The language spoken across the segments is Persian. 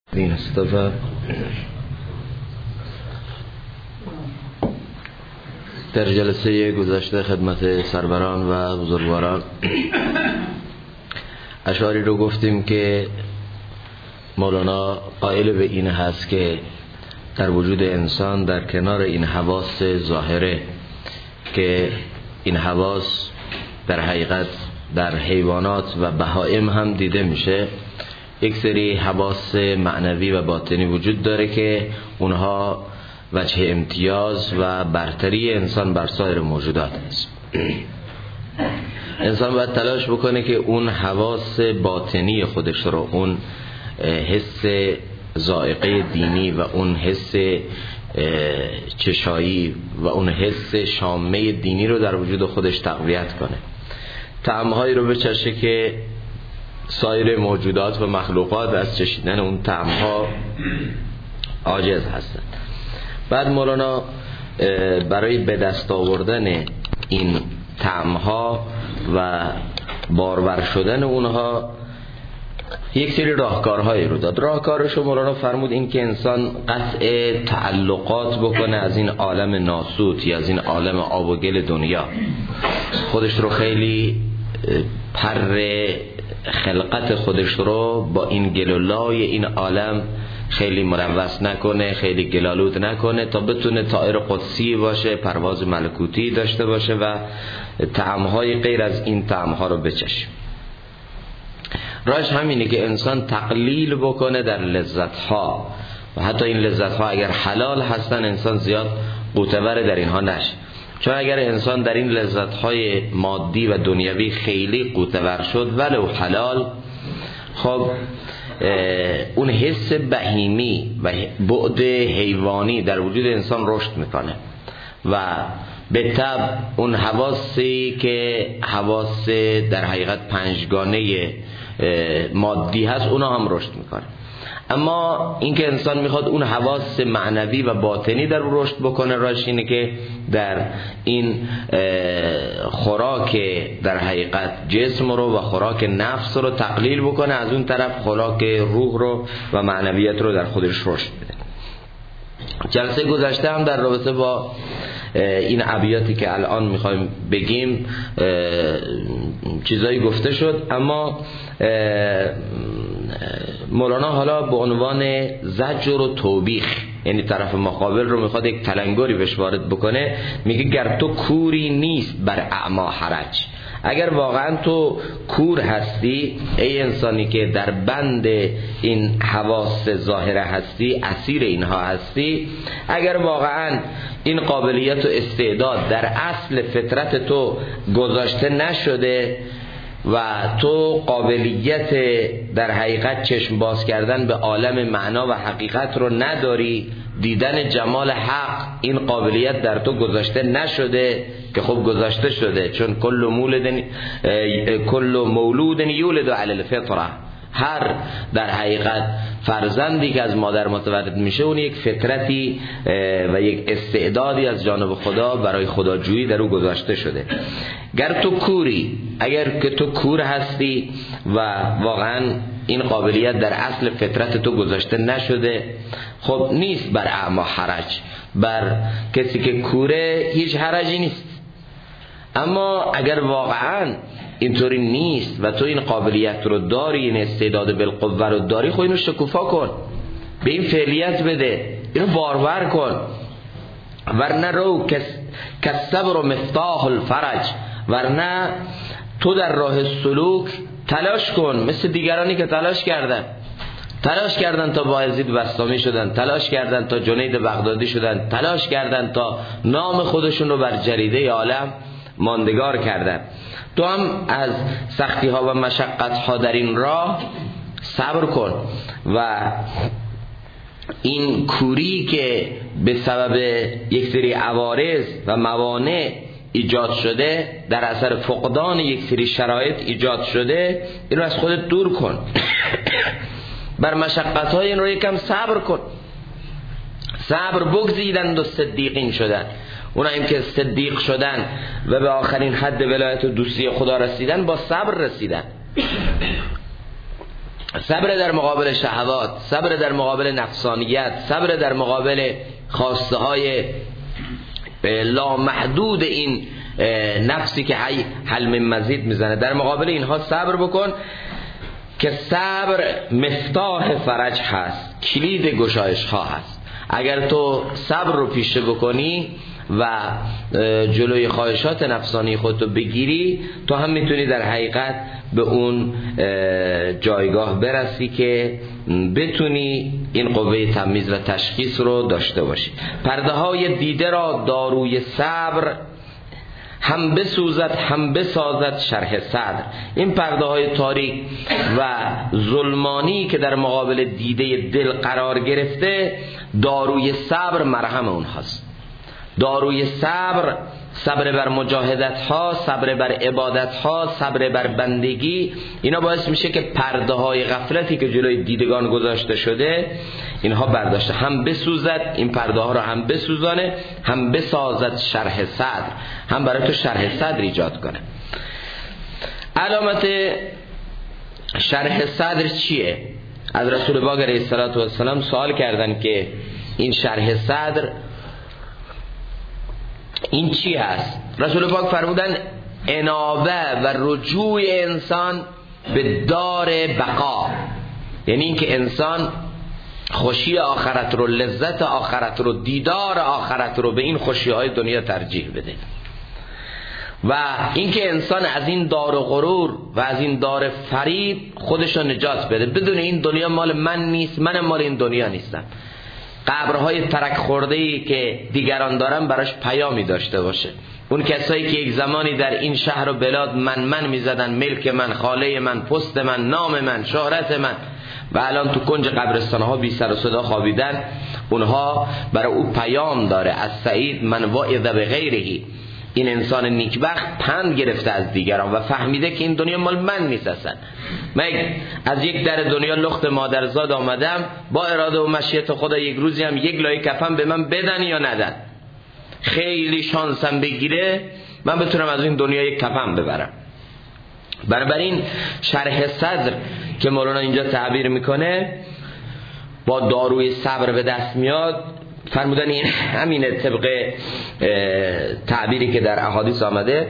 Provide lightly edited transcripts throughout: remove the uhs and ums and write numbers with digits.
دین استفا در جلسه گذشته خدمت سروران و بزرگواران اشعاری رو گفتیم که مولانا قائل به این هست که در وجود انسان در کنار این حواس ظاهره که این حواس در حقیقت در حیوانات و بهائم هم دیده میشه، یک سری حواس معنوی و باطنی وجود داره که اونها وجه امتیاز و برتری انسان بر سایر موجودات است. انسان باید تلاش بکنه که اون حواس باطنی خودش رو، اون حس ذائقه دینی و اون حس چشایی و اون حس شامه دینی رو در وجود خودش تقویت کنه، طعم‌هایی رو بچشه که سایر موجودات و مخلوقات از چشیدن اون طعم‌ها عاجز هستند. بعد مولانا برای به دست آوردن این طعم‌ها و بارور شدن اونها یک سری راهکارهایی رو داد. راهکارشو مولانا فرمود این که انسان قطع تعلقات بکنه از این عالم ناسوت یا از این عالم آب و گل دنیا، خودش رو خیلی پر خلقت خودش رو با این گلولای این عالم خیلی ملوث نکنه، خیلی گلالود نکنه تا بتونه طائر قدسی باشه، پرواز ملکوتی داشته باشه و طعم‌های غیر از این طعم‌ها رو بچشه. راهش همینه که انسان تقلیل بکنه در لذت‌ها و حتی این لذت‌ها اگر حلال هستن انسان زیاد قوتور در اینها نشه، چون اگر انسان در این لذت‌های مادی و دنیوی خیلی قوتور شد ولو حلال، خب اون حس بهیمی و بعد حیوانی در وجود انسان رشد میکنه و به طبع اون حواسی که حواس در حقیقت پنجگانه مادی هست اونا هم رشد میکنه. اما اینکه انسان میخواد اون حواس معنوی و باطنی در رشد بکنه، راهش اینه که در این خوراک در حقیقت جسم رو و خوراک نفس رو تقلیل بکنه، از اون طرف خوراک روح رو و معنویت رو در خودش رشد بده. جلسه گذشته هم در رابطه با این ابیاتی که الان میخوایم بگیم چیزایی گفته شد، اما مولانا حالا به عنوان زجر و توبیخ، یعنی طرف مقابل رو میخواد یک تلنگری بهش وارد بکنه، میگه گر تو کوری نیست بر اعما حرج. اگر واقعا تو کور هستی، ای انسانی که در بند این حواس ظاهره هستی، اسیر اینها هستی، اگر واقعا این قابلیت و استعداد در اصل فطرت تو گذاشته نشده و تو قابلیت در حقیقت چشم باز کردن به عالم معنا و حقیقت رو نداری، دیدن جمال حق این قابلیت در تو گذاشته نشده، که خب گذاشته شده، چون کل مولود یولد علی الفطره، هر در حقیقت فرزندی که از مادر متولد میشه اون یک فطرتی و یک استعدادی از جانب خدا برای خداجویی در او گذاشته شده. گر تو کوری، اگر که تو کور هستی و واقعا این قابلیت در اصل فطرت تو گذاشته نشده، خب نیست بر اعما حرج، بر کسی که کوره هیچ حرجی نیست. اما اگر واقعا اینطوری نیست و تو این قابلیت رو داری، این استعداد بالقوه رو داری، خب اینو شکوفا کن، به این فعلیت بده، اینو بارور کن، ورنه رو کالصبر و مفتاح الفرج، ورنه تو در راه سلوک تلاش کن مثل دیگرانی که تلاش کردن تا بایزید بسطامی شدن، تلاش کردن تا جنید بغدادی شدن، تلاش کردن تا نام خودشون رو بر جریده عالم ماندگار کردن. تو هم از سختی ها و مشقت ها در این راه صبر کن و این کوری که به سبب یک سری عوارض و موانع ایجاد شده، در اثر فقدان یک سری شرایط ایجاد شده، این رو از خودت دور کن. بر مشقت های این رو یکم صبر کن. صبر بگزیدند و صدیقین شدن، اونایی که صدیق شدن و به آخرین حد ولایت و دوستی خدا رسیدن با صبر رسیدن. صبر در مقابل شهوات، صبر در مقابل نفسانیت، صبر در مقابل خواسته های لامحدود این نفسی که حل من مزید میزنه. در مقابل اینها صبر بکن که صبر مفتاح فرج هست، کلید گشایش ها هست. اگر تو صبر رو پیشه بکنی و جلوی خواهشات نفسانی خودتو بگیری، تو هم میتونی در حقیقت به اون جایگاه برسی که بتونی این قوه تمییز و تشخیص رو داشته باشی. پرده های دیده را داروی صبر هم بسوزد هم بسازد شرح صدر. این پرده های تاریک و ظلمانی که در مقابل دیده دل قرار گرفته، داروی صبر مرهم اونهاست. داروی صبر، صبر بر مجاهدت ها، صبر بر عبادت ها، صبر بر بندگی، اینا باعث میشه که پرده های غفلتی که جلوی دیدگان گذاشته شده اینها برداشته، هم بسوزد، این پرده ها رو هم بسوزانه، هم بسازد شرح صدر، هم برای تو شرح صدر ایجاد کنه. علامت شرح صدر چیه؟ از رسول پاک علیه السلام سوال کردن که این شرح صدر این چی هست؟ رسول پاک فرمودن انابه و رجوع انسان به دار بقا، یعنی این که انسان خوشی آخرت رو، لذت آخرت رو، دیدار آخرت رو به این خوشی های دنیا ترجیح بده، و اینکه انسان از این دار غرور و از این دار فریب خودش رو نجات بده، بدون این دنیا مال من نیست، من مال این دنیا نیستم. قبرهای ترک خورده‌ای که دیگران دارن براش پیامی داشته باشه. اون کسایی که یک زمانی در این شهر و بلاد من میزدن، ملک من، خاله من، پست من، نام من، شهرت من، و الان تو کنج قبرستان‌ها بی سر و صدا خوابیدن، اونها برای او پیام داره. از سعید من واعظ به غیرهی، این انسان نیکبخت پند گرفته از دیگران و فهمیده که این دنیا مال من نیست اصلا. من از یک در دنیا لخت مادرزاد آمدم، با اراده و مشیت خدا یک روزی هم یک لایه کفن به من بدن یا ندن، خیلی شانسم بگیره من بتونم از این دنیا یک کفن ببرم. بنابراین شرح صدر که مولانا اینجا تعبیر میکنه با داروی صبر به دست میاد. فرمودن این همینه طبق تعبیری که در احادیث آمده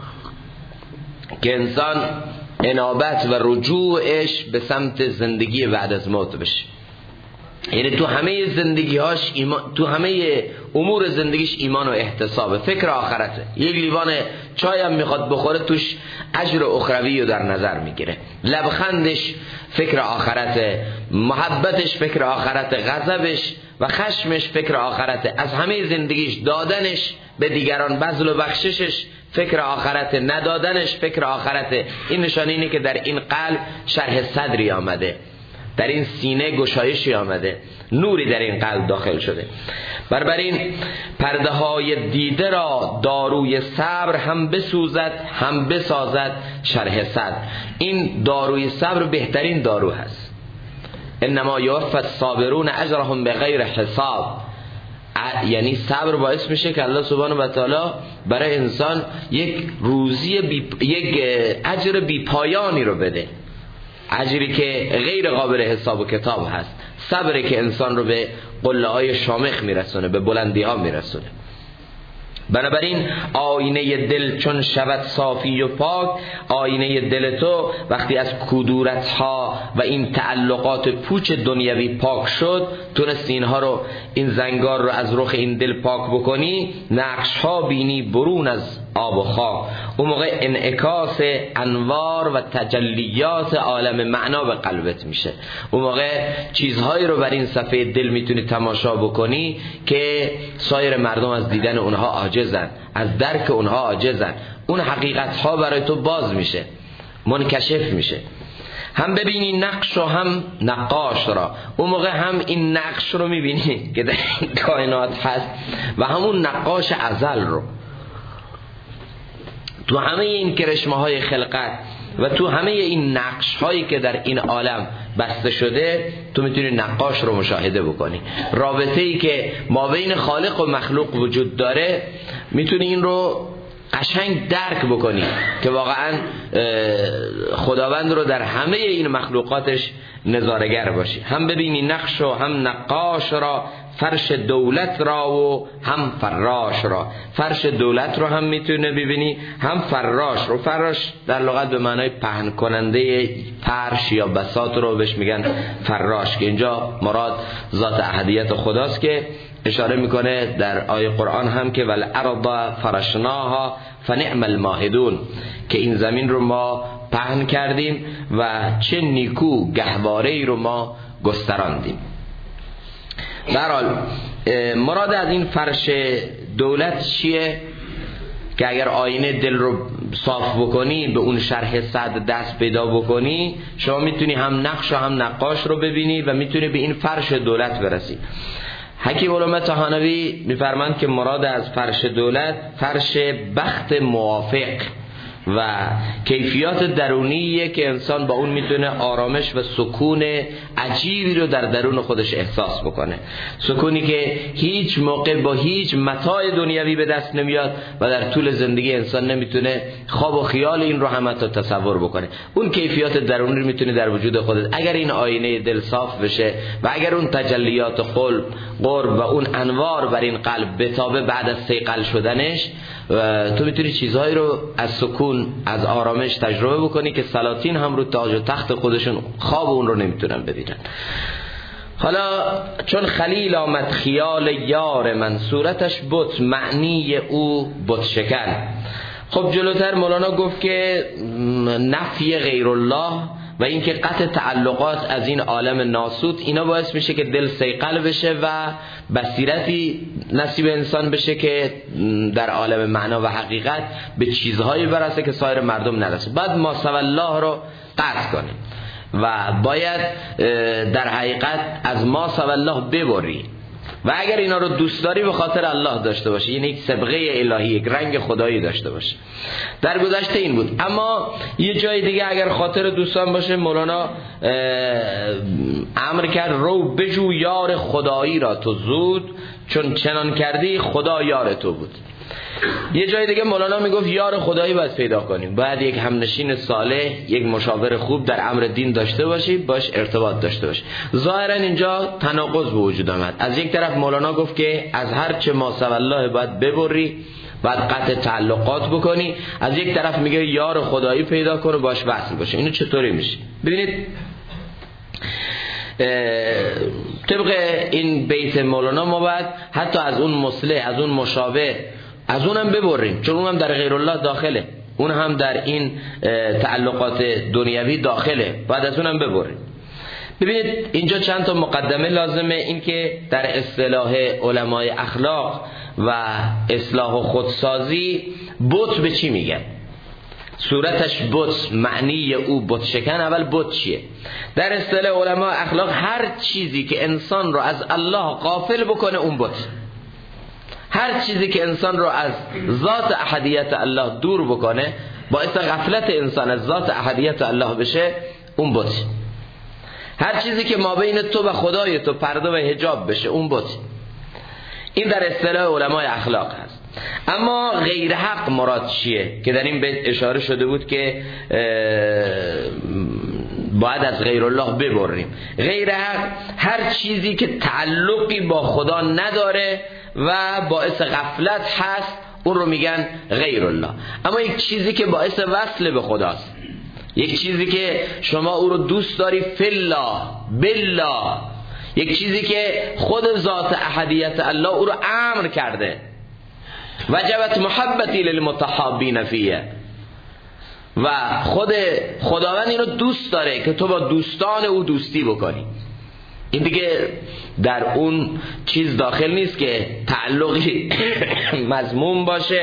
که انسان انابت و رجوعش به سمت زندگی بعد از موت بشه، یعنی تو همه زندگی‌هاش تو همه امور زندگیش ایمان و احتساب، فکر آخرته. یک لیوان چای هم میخواد بخوره توش اجر اخروی رو در نظر میگیره، لبخندش فکر آخرته، محبتش فکر آخرته، غضبش و خشمش فکر آخرته، از همه زندگیش دادنش به دیگران، بذل و بخششش فکر آخرته، ندادنش فکر آخرته. این نشانه اینه که در این قلب شرح صدری آمده، در این سینه گشایشی آمده، نوری در این قلب داخل شده. بنابراین پرده های دیده را داروی صبر هم بسوزد هم بسازد شرح صدر. این داروی صبر بهترین دارو هست. انما یوفی الصابرون اجرهم بغیر حساب، یعنی صبر باعث میشه که الله سبحانه و تعالی برای انسان یک روزی یک اجر بی پایانی رو بده، اجری که غیر قابل حساب و کتاب هست. صبری که انسان رو به قله های شامخ میرسونه، به بلندی ها میرسونه. بنابراین آینه دل چون شود صافی و پاک، آینه دل تو وقتی از کدورت ها و این تعلقات پوچ دنیوی پاک شد، تونستی اینها رو، این زنگار رو از رخ این دل پاک بکنی، نقش ها بینی برون از آب و خاک. اون موقع انعکاس انوار و تجلیات عالم معنا به قلبت میشه. اون موقع چیزهایی رو بر این صفحه دل میتونی تماشا بکنی که سایر مردم از دیدن اونها عاجزن، از درک اونها عاجزن. اون حقیقت ها برای تو باز میشه، منکشف میشه. هم ببینی نقش و هم نقاش را. اون موقع هم این نقش رو میبینی که در این کائنات هست و همون نقاش ازل رو. تو همه این کرشمه های خلقت و تو همه این نقش هایی که در این عالم بسته شده، تو میتونی نقاش رو مشاهده بکنی. رابطه ای که ما بین خالق و مخلوق وجود داره، میتونی این رو قشنگ درک بکنی که واقعا خداوند رو در همه این مخلوقاتش نظاره‌گر باشی، هم ببینی نقش و هم نقاش را، فرش دولت را و هم فراش را. فرش دولت رو هم میتونه ببینی، هم فراش رو. فراش در لغت به معنای پهن کننده فرش یا بساط رو بهش میگن فراش، که اینجا مراد ذات احدیت خداست که اشاره میکنه در آیه قرآن هم که والارض فرشناها فنعم الماهدون، که این زمین رو ما پهن کردیم و چه نیکو گهواره‌ای رو ما گستراندیم. در حال مراد از این فرش دولت چیه؟ که اگر آینه دل رو صاف بکنی، به اون شرح صد دست پیدا بکنی، شما میتونی هم نقش و هم نقاش رو ببینی و میتونی به این فرش دولت برسی. حکیم علامه طحاوی میفرماند که مراد از فرش دولت فرش بخت موافق و کیفیات درونیه که انسان با اون میتونه آرامش و سکون عجیبی رو در درون خودش احساس بکنه، سکونی که هیچ موقع با هیچ متاع دنیوی به دست نمیاد و در طول زندگی انسان نمیتونه خواب و خیال این رو هم حتی تصور بکنه. اون کیفیات درونی رو میتونه در وجود خودت، اگر این آینه دل صاف بشه و اگر اون تجلیات قرب و اون انوار بر این قلب بتابه بعد از صیقل شدنش، تو میتونی چیزهایی رو از سکون، از آرامش تجربه بکنی که سلاطین هم رو تاج و تخت خودشون خواب اون رو نمیتونن ببینن. حالا چون خلیل آمد خیال یار من، صورتش بت، معنی او بت شکن. خب جلوتر مولانا گفت که نفی غیر الله و اینکه قطع تعلقات از این عالم ناسوت، اینا باعث میشه که دل صیقل بشه و بصیرتی نصیب انسان بشه که در عالم معنا و حقیقت به چیزهایی برسه که سایر مردم نرسه. بعد ما سوى الله رو قطع کنیم و باید در حقیقت از ما سوى الله ببری و اگر اینا رو دوست داری به خاطر الله داشته باشه، یعنی یک صبغه الهی، یک رنگ خدایی داشته باشه. در گذشته این بود. اما یه جای دیگه اگر خاطر دوستان باشه، مولانا امر کرد رو بجو یار خدایی را تو زود، چون چنان کردی خدا یار تو بود. یه جای دیگه مولانا میگفت یار خدایی باید پیدا کنیم، باید یک همنشین صالح، یک مشاور خوب در امر دین داشته باشی، باش ارتباط داشته باشی. ظاهرا اینجا تناقض به وجود آمد. از یک طرف مولانا گفت که از هر چه ما سوى الله باید ببری، باید قطع تعلقات بکنی، از یک طرف میگه یار خدایی پیدا کن و باش وصل باشه. اینو چطوری میشه؟ ببینید طبق این بیت مولانا ما باید حتی از اون مصلح، از اون مشابه، از اونم ببریم، چون اونم در غیر الله داخله، اون هم در این تعلقات دنیوی داخله، باید از اونم ببریم. ببینید اینجا چند تا مقدمه لازمه. این که در اصطلاح علمای اخلاق و اصلاح و خودسازی بت به چی میگن؟ صورتش بت، معنی او بت شکن. اول بت چیه؟ در اصطلاح علمای اخلاق هر چیزی که انسان رو از الله غافل بکنه اون بت. هر چیزی که انسان رو از ذات احدیت الله دور بکنه، باعث غفلت انسان از ذات احدیت الله بشه، اون بت. هر چیزی که ما بین تو و خدای تو پرده و حجاب بشه، اون بت. این در اصطلاح علمای اخلاق هست. اما غیر حق مراد چیه؟ که در این بیت اشاره شده بود که باید از غیر الله ببریم. غیر حق هر چیزی که تعلقی با خدا نداره و باعث غفلت هست، اون رو میگن غیر الله. اما یک چیزی که باعث وصل به خداست، یک چیزی که شما او رو دوست داری فالله بالله، یک چیزی که خود ذات احدیت الله او رو امر کرده، وجبت محبتی للمتحابین فیه، و خود خداوند اینو دوست داره که تو با دوستان او دوستی بکنی. این دیگه در اون چیز داخل نیست که تعلقی مذموم باشه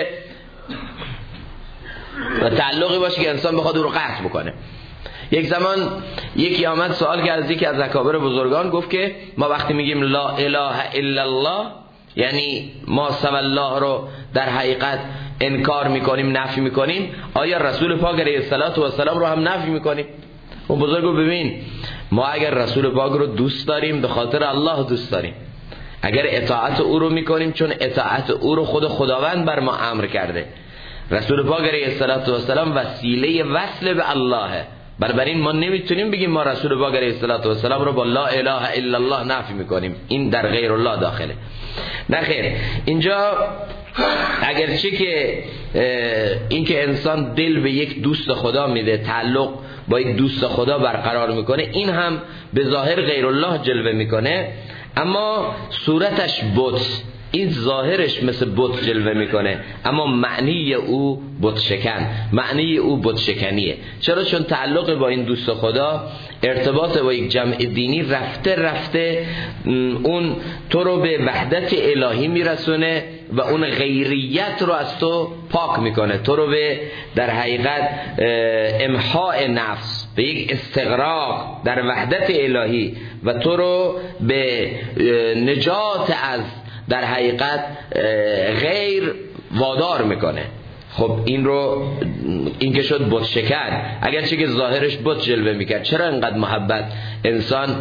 و تعلقی باشه که انسان بخواد او رو قطع بکنه. یک زمان یکی آمد سوال کرد از یکی از اکابر بزرگان، گفت که ما وقتی میگیم لا اله الا الله، یعنی ما سوى الله رو در حقیقت انکار میکنیم، نفی میکنیم، آیا رسول پاک علیه السلام رو هم نفی میکنیم؟ اون بزرگ رو ببین، ما اگر رسول پاک رو دوست داریم به خاطر الله دوست داریم، اگر اطاعت او رو میکنیم چون اطاعت او رو خود خداوند بر ما امر کرده، رسول پاک علیه السلام وسیله وصل به اللهه. بنابراین ما نمیتونیم بگیم ما رسول پاک علیه السلام رو با لا اله الا الله نفی میکنیم، این در غیر الله داخله. نه خیر، اینجا اگرچه که این که انسان دل به یک دوست خدا میده، تعلق با یک دوست خدا برقرار میکنه، این هم به ظاهر غیر الله جلوه میکنه، اما صورتش بت، این ظاهرش مثل بت جلوه میکنه، اما معنی او بت شکن، معنی او بت شکنیه. چرا؟ چون تعلق با این دوست خدا، ارتباط با یک جمع دینی رفته رفته اون تو رو به وحدت الهی میرسونه و اون غیریت رو از تو پاک میکنه، تو رو به در حقیقت امحاء نفس، به یک استغراق در وحدت الهی و تو رو به نجات از در حقیقت غیر وادار میکنه. خب این که شد بت شکن، اگرچه که ظاهرش بت جلوه میکرد. چرا انقدر محبت انسان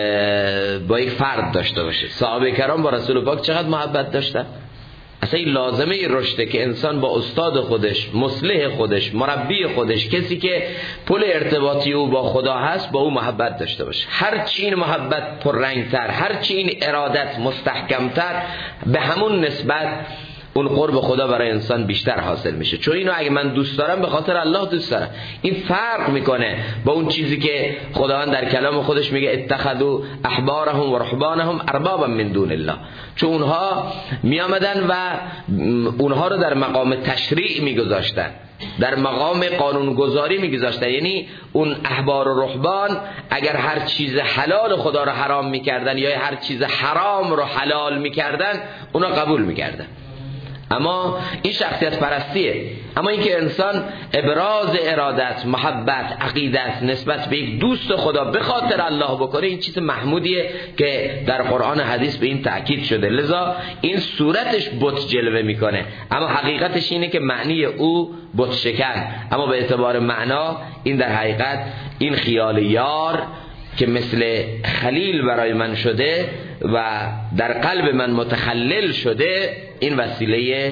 با یک فرد داشته باشه؟ صحابه کرام با رسول پاک چقدر محبت داشتن؟ اصلا این لازمه رشده که انسان با استاد خودش، مصلح خودش، مربی خودش، کسی که پل ارتباطی او با خدا هست، با او محبت داشته باشه. هرچی این محبت پررنگتر، هرچی این ارادت مستحکمتر، به همون نسبت اون قرب خدا برای انسان بیشتر حاصل میشه. چون اینو اگه من دوست دارم به خاطر الله دوست دارم. این فرق میکنه با اون چیزی که خداوند در کلام خودش میگه اتخذوا احبارهم و رهبانهم اربابا من دون الله. چون اونها میامدن و اونها رو در مقام تشریع میگذاشتن، در مقام قانونگذاری میگذاشتن. یعنی اون احبار و رهبان اگر هر چیز حلال خدا رو حرام میکردن یا هر چیز حرام رو حلال میکردن، اونا قبول میکردن. اما این شخصیت پرستیه. اما اینکه انسان ابراز ارادت، محبت، عقیدت نسبت به یک دوست خدا به خاطر الله بکنه، این چیز محمودیه که در قرآن حدیث به این تأکید شده. لذا این صورتش بت جلوه میکنه، اما حقیقتش اینه که معنی او بت شکن. اما به اعتبار معنا این در حقیقت این خیال یار که مثل خلیل برای من شده و در قلب من متخلل شده، این وسیله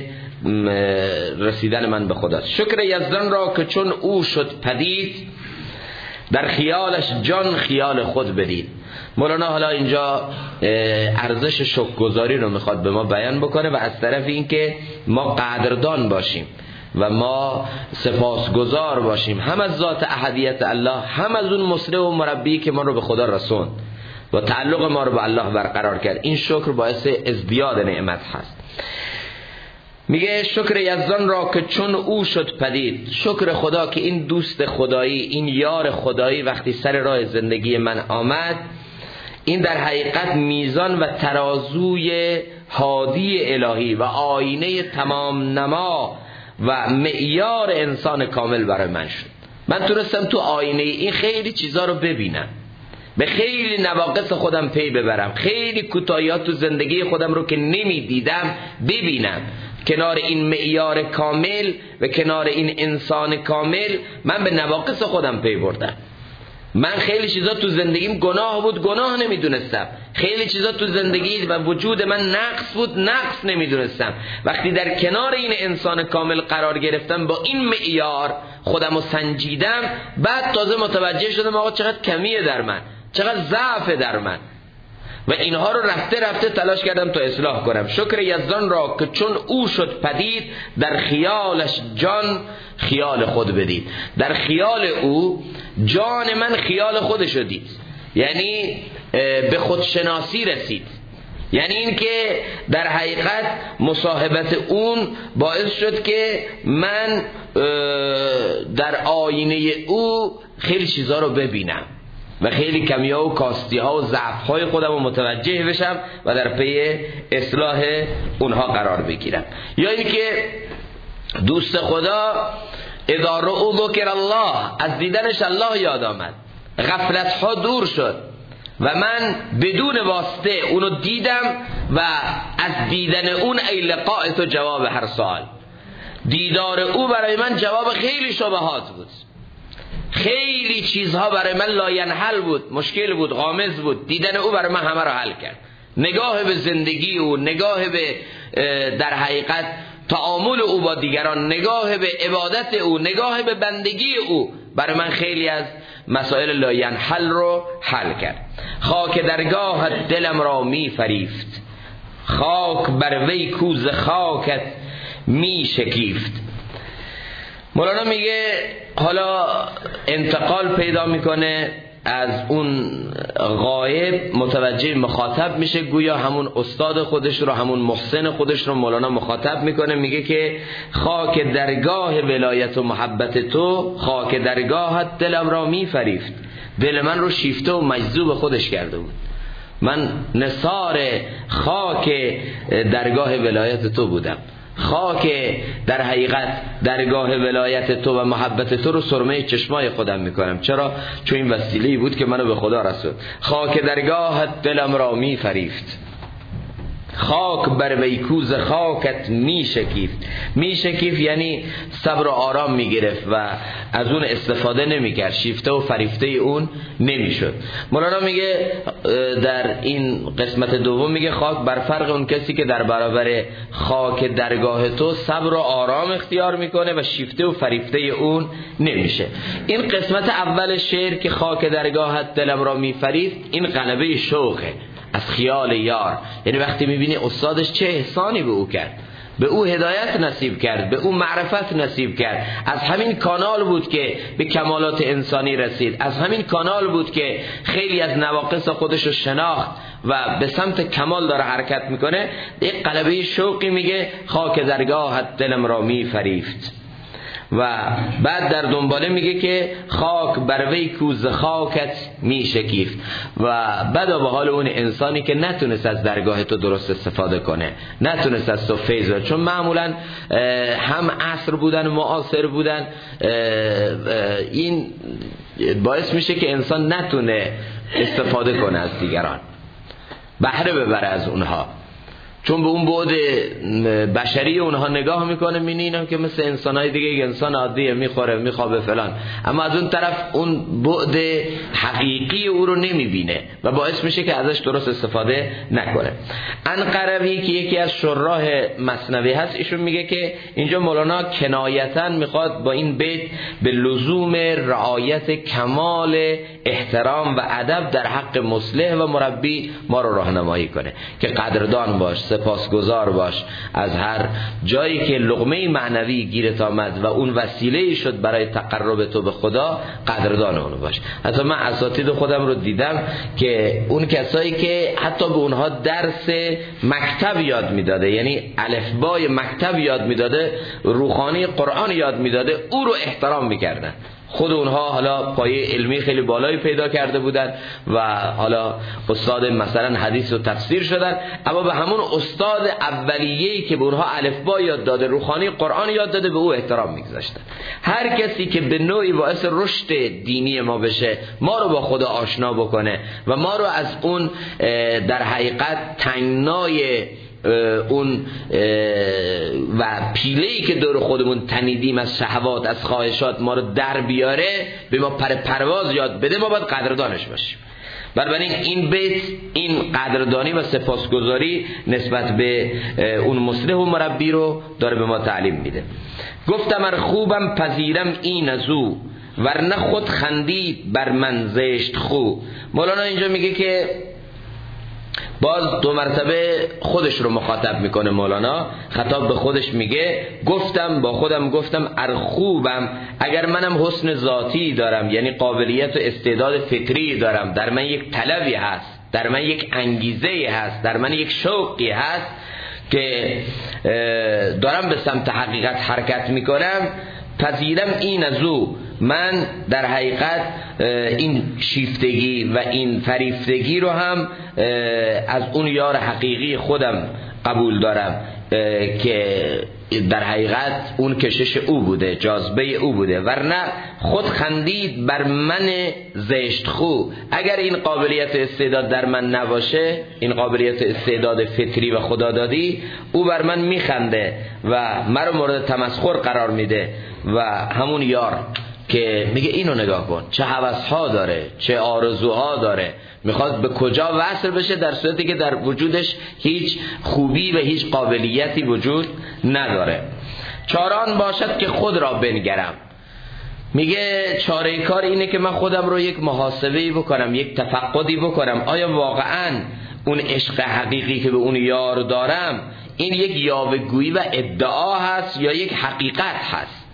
رسیدن من به خداست. شکر یزدان را که چون او شد پدید، در خیالش جان خیال خود بدید. مولانا حالا اینجا ارزش شکرگزاری رو میخواد به ما بیان بکنه و از طرف این که ما قدردان باشیم و ما سپاسگزار باشیم، هم از ذات احدیت الله، هم از اون مصلح و مربی که ما رو به خدا رسوند و تعلق ما رو با الله برقرار کرد. این شکر باعث ازدیاد نعمت هست. میگه شکر یزدان را که چون او شد پدید. شکر خدا که این دوست خدایی، این یار خدایی وقتی سر راه زندگی من آمد، این در حقیقت میزان و ترازوی هادی الهی و آینه تمام نما و معیار انسان کامل برای من شد. من تونستم تو آینه این خیلی چیزا رو ببینم، به خیلی نواقص خودم پی ببرم، خیلی کوتاهیات تو زندگی خودم رو که نمیدیدم ببینم. کنار این معیار کامل و کنار این انسان کامل من به نواقص خودم پی بردم. من خیلی چیزا تو زندگیم گناه بود، گناه نمیدونستم. خیلی چیزا تو زندگی و وجود من نقص بود، نقص نمیدونستم. وقتی در کنار این انسان کامل قرار گرفتم، با این معیار خودمو سنجیدم، بعد تازه متوجه شدم آقا چقدر کمیه در من، چقدر ضعف در من، و اینها رو رفته رفته تلاش کردم تا اصلاح کنم. شکر یزدان را که چون او شد پدید، در خیالش جان خیال خود بدید. در خیال او جان من خیال خودشو دید، یعنی به خودشناسی رسید. یعنی این که در حقیقت مصاحبت اون باعث شد که من در آینه او خیلی چیزا رو ببینم و خیلی کمی‌ها و کاستی‌ها و ضعف‌های خودم رو متوجه بشم و در پی اصلاح اونها قرار بگیرم. یا این که دوست خدا اذا رؤوا ذکر الله، از دیدنش الله یاد آمد، غفلت‌ها دور شد و من بدون واسطه اونو دیدم و از دیدن اون ای لقاء تو جواب هر سوال. دیدار او برای من جواب خیلی شبهات بود، خیلی چیزها برای من لاینحل بود، مشکل بود، غامض بود. دیدن او برای من همه رو حل کرد. نگاه به زندگی او، نگاه به در حقیقت تعامل او با دیگران، نگاه به عبادت او، نگاه به بندگی او برای من خیلی از مسائل لاینحل رو حل کرد. خاک درگاهت دلم را می فریفت، خاک بر وی کوز خاکت می شکیفت. مولانا میگه حالا انتقال پیدا میکنه از اون غایب، متوجه مخاطب میشه، گویا همون استاد خودش رو، همون محسن خودش رو مولانا مخاطب میکنه. میگه که خاک درگاه ولایت و محبت تو، خاک درگاهت دلم را میفریفت، دل من رو شیفته و مجذوب خودش کرده بود. من نثار خاک درگاه ولایت تو بودم. خاک در حقیقت درگاه ولایت تو و محبت تو رو سرمه چشمای خودم میکنم. چرا؟ چون این وسیله‌ای بود که منو به خدا رسوند. خاک درگاهت دلم را می فریفت، خاک بر ویکوز خاکت می شکیفت. می شکیف یعنی صبر و آرام می گرفت و از اون استفاده نمی کرد، شیفته و فریفته اون نمی شد. مولانا میگه در این قسمت دوم، میگه خاک بر فرق اون کسی که در برابر خاک درگاه تو صبر و آرام اختیار میکنه و شیفته و فریفته اون نمیشه. این قسمت اول شعر که خاک درگاهت دلم را می فریفت، این غلبه شوقه از خیال یار. یعنی وقتی میبینی استادش چه احسانی به او کرد، به او هدایت نصیب کرد، به او معرفت نصیب کرد، از همین کانال بود که به کمالات انسانی رسید، از همین کانال بود که خیلی از نواقص خودش رو شناخت و به سمت کمال داره حرکت میکنه. یک غلبه شوقی میگه خاک درگاهت دلم را میفریفت. و بعد در دنباله میگه که خاک بر وی کوز خاکت میشکیفت. و بدا به حال اون انسانی که نتونست از درگاه تو درست استفاده کنه، نتونست از تو فیض ببره، چون معمولا هم عصر بودن و معاصر بودن، این باعث میشه که انسان نتونه استفاده کنه از دیگران، بهره ببره از اونها، چون به اون بعد بشری اونها نگاه میکنه، میبینه که مثل انسانای دیگه، یک انسان عادیه، میخوره میخوابه فلان، اما از اون طرف اون بعد حقیقی او رو نمیبینه و باعث میشه که ازش درست استفاده نکنه. انقروی که یکی از شراح مثنوی هست، ایشون میگه که اینجا مولانا کنایتا میخواد با این بیت به لزوم رعایت کمال احترام و ادب در حق مصلح و مربی ما رو راهنمایی کنه که قدردان باش، سپاسگزار باش از هر جایی که لقمه معنوی گیرت آمد و اون وسیله شد برای تقرب تو به خدا، قدردان اون باش. حتی من اساتید خودم رو دیدم که اون کسایی که حتی به اونها درس مکتب یاد میداده، یعنی الفبای مکتب یاد میداده، روحانی قرآن یاد میداده، او رو احترام میکردن. خود اونها حالا پایه علمی خیلی بالایی پیدا کرده بودن و حالا استاد مثلا حدیث و تفسیر شدن، اما به همون استاد اولیه‌ای که به اونها الفبا یاد داده، روحانی قرآن یاد داده، به او احترام میگذاشتن. هر کسی که به نوعی باعث رشد دینی ما بشه، ما رو با خدا آشنا بکنه و ما رو از اون در حقیقت تنگنای اون و پیله‌ای که دور خودمون تنیدیم از شهوات، از خواهشات، ما رو در بیاره، به ما پرواز یاد بده، ما باید قدردانش باشیم. بنابراین این بیت این قدردانی و سپاسگزاری نسبت به اون مصلح و مربی رو داره به ما تعلیم میده. گفتم ار خوبم پذیرم این از او، ورنه خود خندید بر من زشت خو. مولانا اینجا میگه که باز دو مرتبه خودش رو مخاطب میکنه. مولانا خطاب به خودش میگه گفتم، با خودم گفتم ار خوبم، اگر منم حسن ذاتی دارم، یعنی قابلیت و استعداد فکری دارم، در من یک طلبی هست، در من یک انگیزه هست، در من یک شوقی هست که دارم به سمت حقیقت حرکت میکنم، پذیرم این از او، من در حقیقت این شیفتگی و این فریفتگی رو هم از اون یار حقیقی خودم قبول دارم که در حقیقت اون کشش او بوده، جاذبه او بوده، ورنه خود خندید بر من زشت خو. اگر این قابلیت استعداد در من نباشه، این قابلیت استعداد فطری و خدادادی، او بر من میخنده و مرا مورد تمسخر قرار میده و همون یار که میگه اینو نگاه کن چه هوس‌ها داره، چه آرزوها داره، میخواد به کجا وصل بشه، در صورتی که در وجودش هیچ خوبی و هیچ قابلیتی وجود نداره. چاران باشد که خود را بنگرم. میگه چاره کار اینه که من خودم رو یک محاسبه‌ای بکنم، یک تفقدی بکنم، آیا واقعاً اون عشق حقیقی که به اون یار دارم این یک یاوه‌گویی و ادعا هست یا یک حقیقت هست؟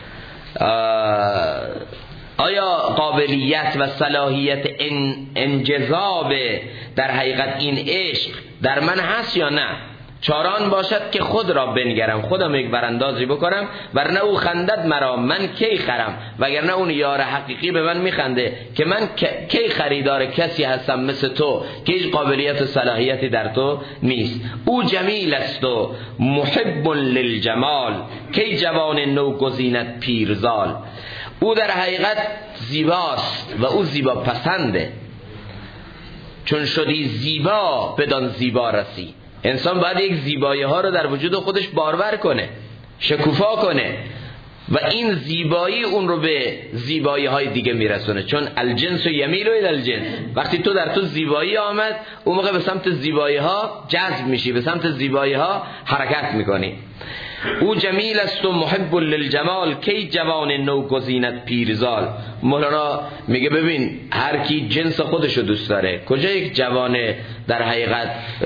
آیا قابلیت و صلاحیت انجذاب در حقیقت این عشق در من هست یا نه؟ چاران باشد که خود را بنگرم، خودم یک براندازی بکنم، ورنه او خندد مرا من کی خرم، وگرنه اون یار حقیقی به من میخنده که من کی خریدار کسی هستم مثل تو که هیچ قابلیت و صلاحیتی در تو نیست. او جمیل است و محب للجمال، کی جوان نو گزیند پیرزال. او در حقیقت زیباست و او زیبا پسنده، چون شدی زیبا بدان زیبا رسی. انسان باید یک زیبایی ها رو در وجود خودش بارور کنه، شکوفا کنه و این زیبایی اون رو به زیبایی های دیگه میرسونه، چون الجنس یمیل الی الجنس. وقتی تو در تو زیبایی آمد، اون موقع به سمت زیبایی ها جذب میشی، به سمت زیبایی ها حرکت میکنی. او جمیل است و محب للجمال، کی جوان نو گزیند پیرزال. مولانا میگه ببین هر کی جنس خودشو دوست داره، کجا یک جوان در حقیقت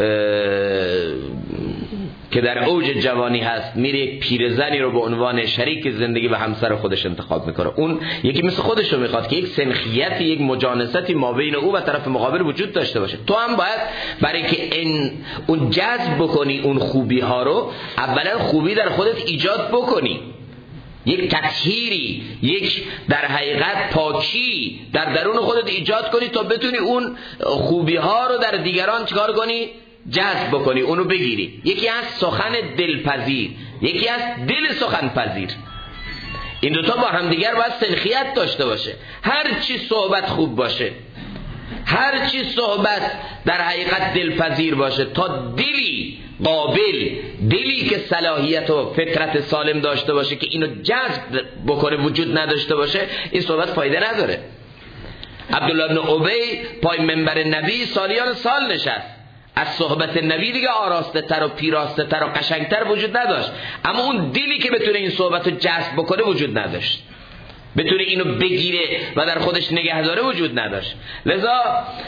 که در اوج جوانی هست میره یک پیرزنی رو به عنوان شریک زندگی و همسر خودش انتخاب میکنه؟ اون یکی مثل خودش رو میخواد که یک سنخیتی، یک مجانستی ما بین او و طرف مقابل وجود داشته باشه. تو هم باید برای که اون جذب بکنی اون خوبی ها رو، اولا خوبی در خودت ایجاد بکنی، یک تطهیری، یک در حقیقت پاکی در درون خودت ایجاد کنی تا بتونی اون خوبی ها رو در دیگران چیکار کنی؟ جذب بکنی، اونو بگیری. یکی از سخن دلپذیر، یکی از دل سخن پذیر. این دوتا با هم دیگر باید سنخیت داشته باشه. هر چی صحبت خوب باشه، هر چی صحبت در حقیقت دلپذیر باشه، تا دلی قابل، دلی که صلاحیت و فطرت سالم داشته باشه که اینو جذب بکنه وجود نداشته باشه، این صحبت فایده نداره. عبدالله بن ابی پای منبر نبی سالیان سال نشست، از صحبت نبی دیگه آراسته تر و پیراسته تر و قشنگ تر وجود نداشت، اما اون دلی که بتونه این صحبت رو جذب بکنه وجود نداشت، بتونه اینو بگیره و در خودش نگه داره وجود نداشت. لذا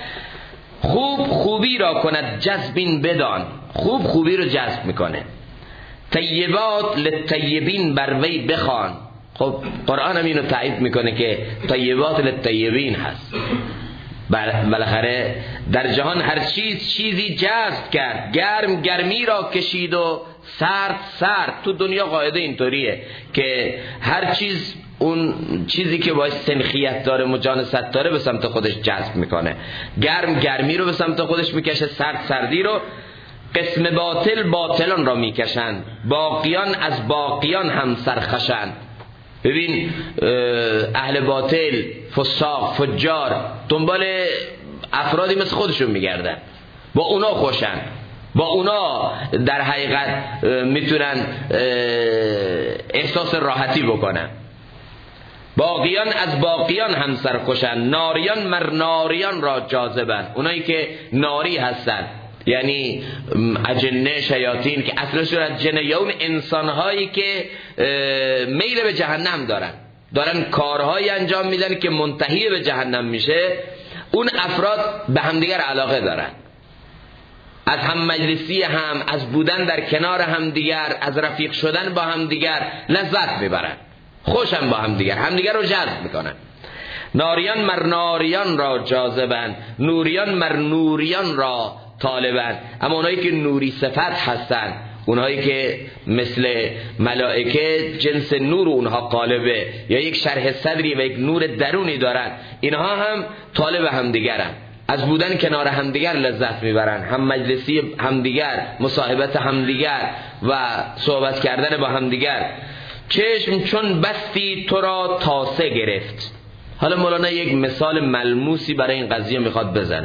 خوبی را کند جذبین بدان، خوبی رو جذب میکنه. طیبات للطیبین بر وی بخوان. خب قرآن هم اینو تایید میکنه که طیبات للطیبین هست. بالاخره در جهان هر چیزی جذب کرد، گرمی را کشید و سرد. تو دنیا قاعده اینطوریه که هر چیز اون چیزی که باید سنخیت داره، مجانست داره، به سمت خودش جذب میکنه. گرمی رو به سمت خودش میکشه، سردی رو. قسم باطلان را میکشند، باقیان از باقیان هم سرخشند. ببین اهل باطل، فساق، فجار دنبال افرادی مثل خودشون میگردن، با اونا خوشن، با اونا در حقیقت میتونن احساس راحتی بکنن. باقیان از باقیان هم سرخوشن، ناریان مر ناریان را جاذبن. اونایی که ناری هستن یعنی اجنه، شیاطین که اصلشون از جنه، یا اون انسانهایی که میل به جهنم دارن کارهایی انجام میدن که منتهی به جهنم میشه، اون افراد به همدیگر علاقه دارن، از هم مجلسی هم، از بودن در کنار همدیگر، از رفیق شدن با همدیگر لذت میبرن، خوشن با همدیگر رو جذب میکنن. ناریان مر ناریان را جاذبن، نوریان مر نوریان را طالبن. اما اونایی که نوری صفت هستن، اونایی که مثل ملائکه جنس نور اونها قالبه، یا یک شرح صدری و یک نور درونی دارن، اینها هم طالب همدیگرن، از بودن کنار همدیگر لذت میبرن، هم مجلسی همدیگر، مصاحبت همدیگر و صحبت کردن با همدیگر. چشم چون بستی تو را تاسه گرفت. حالا مولانا یک مثال ملموسی برای این قضیه میخواد بزنه.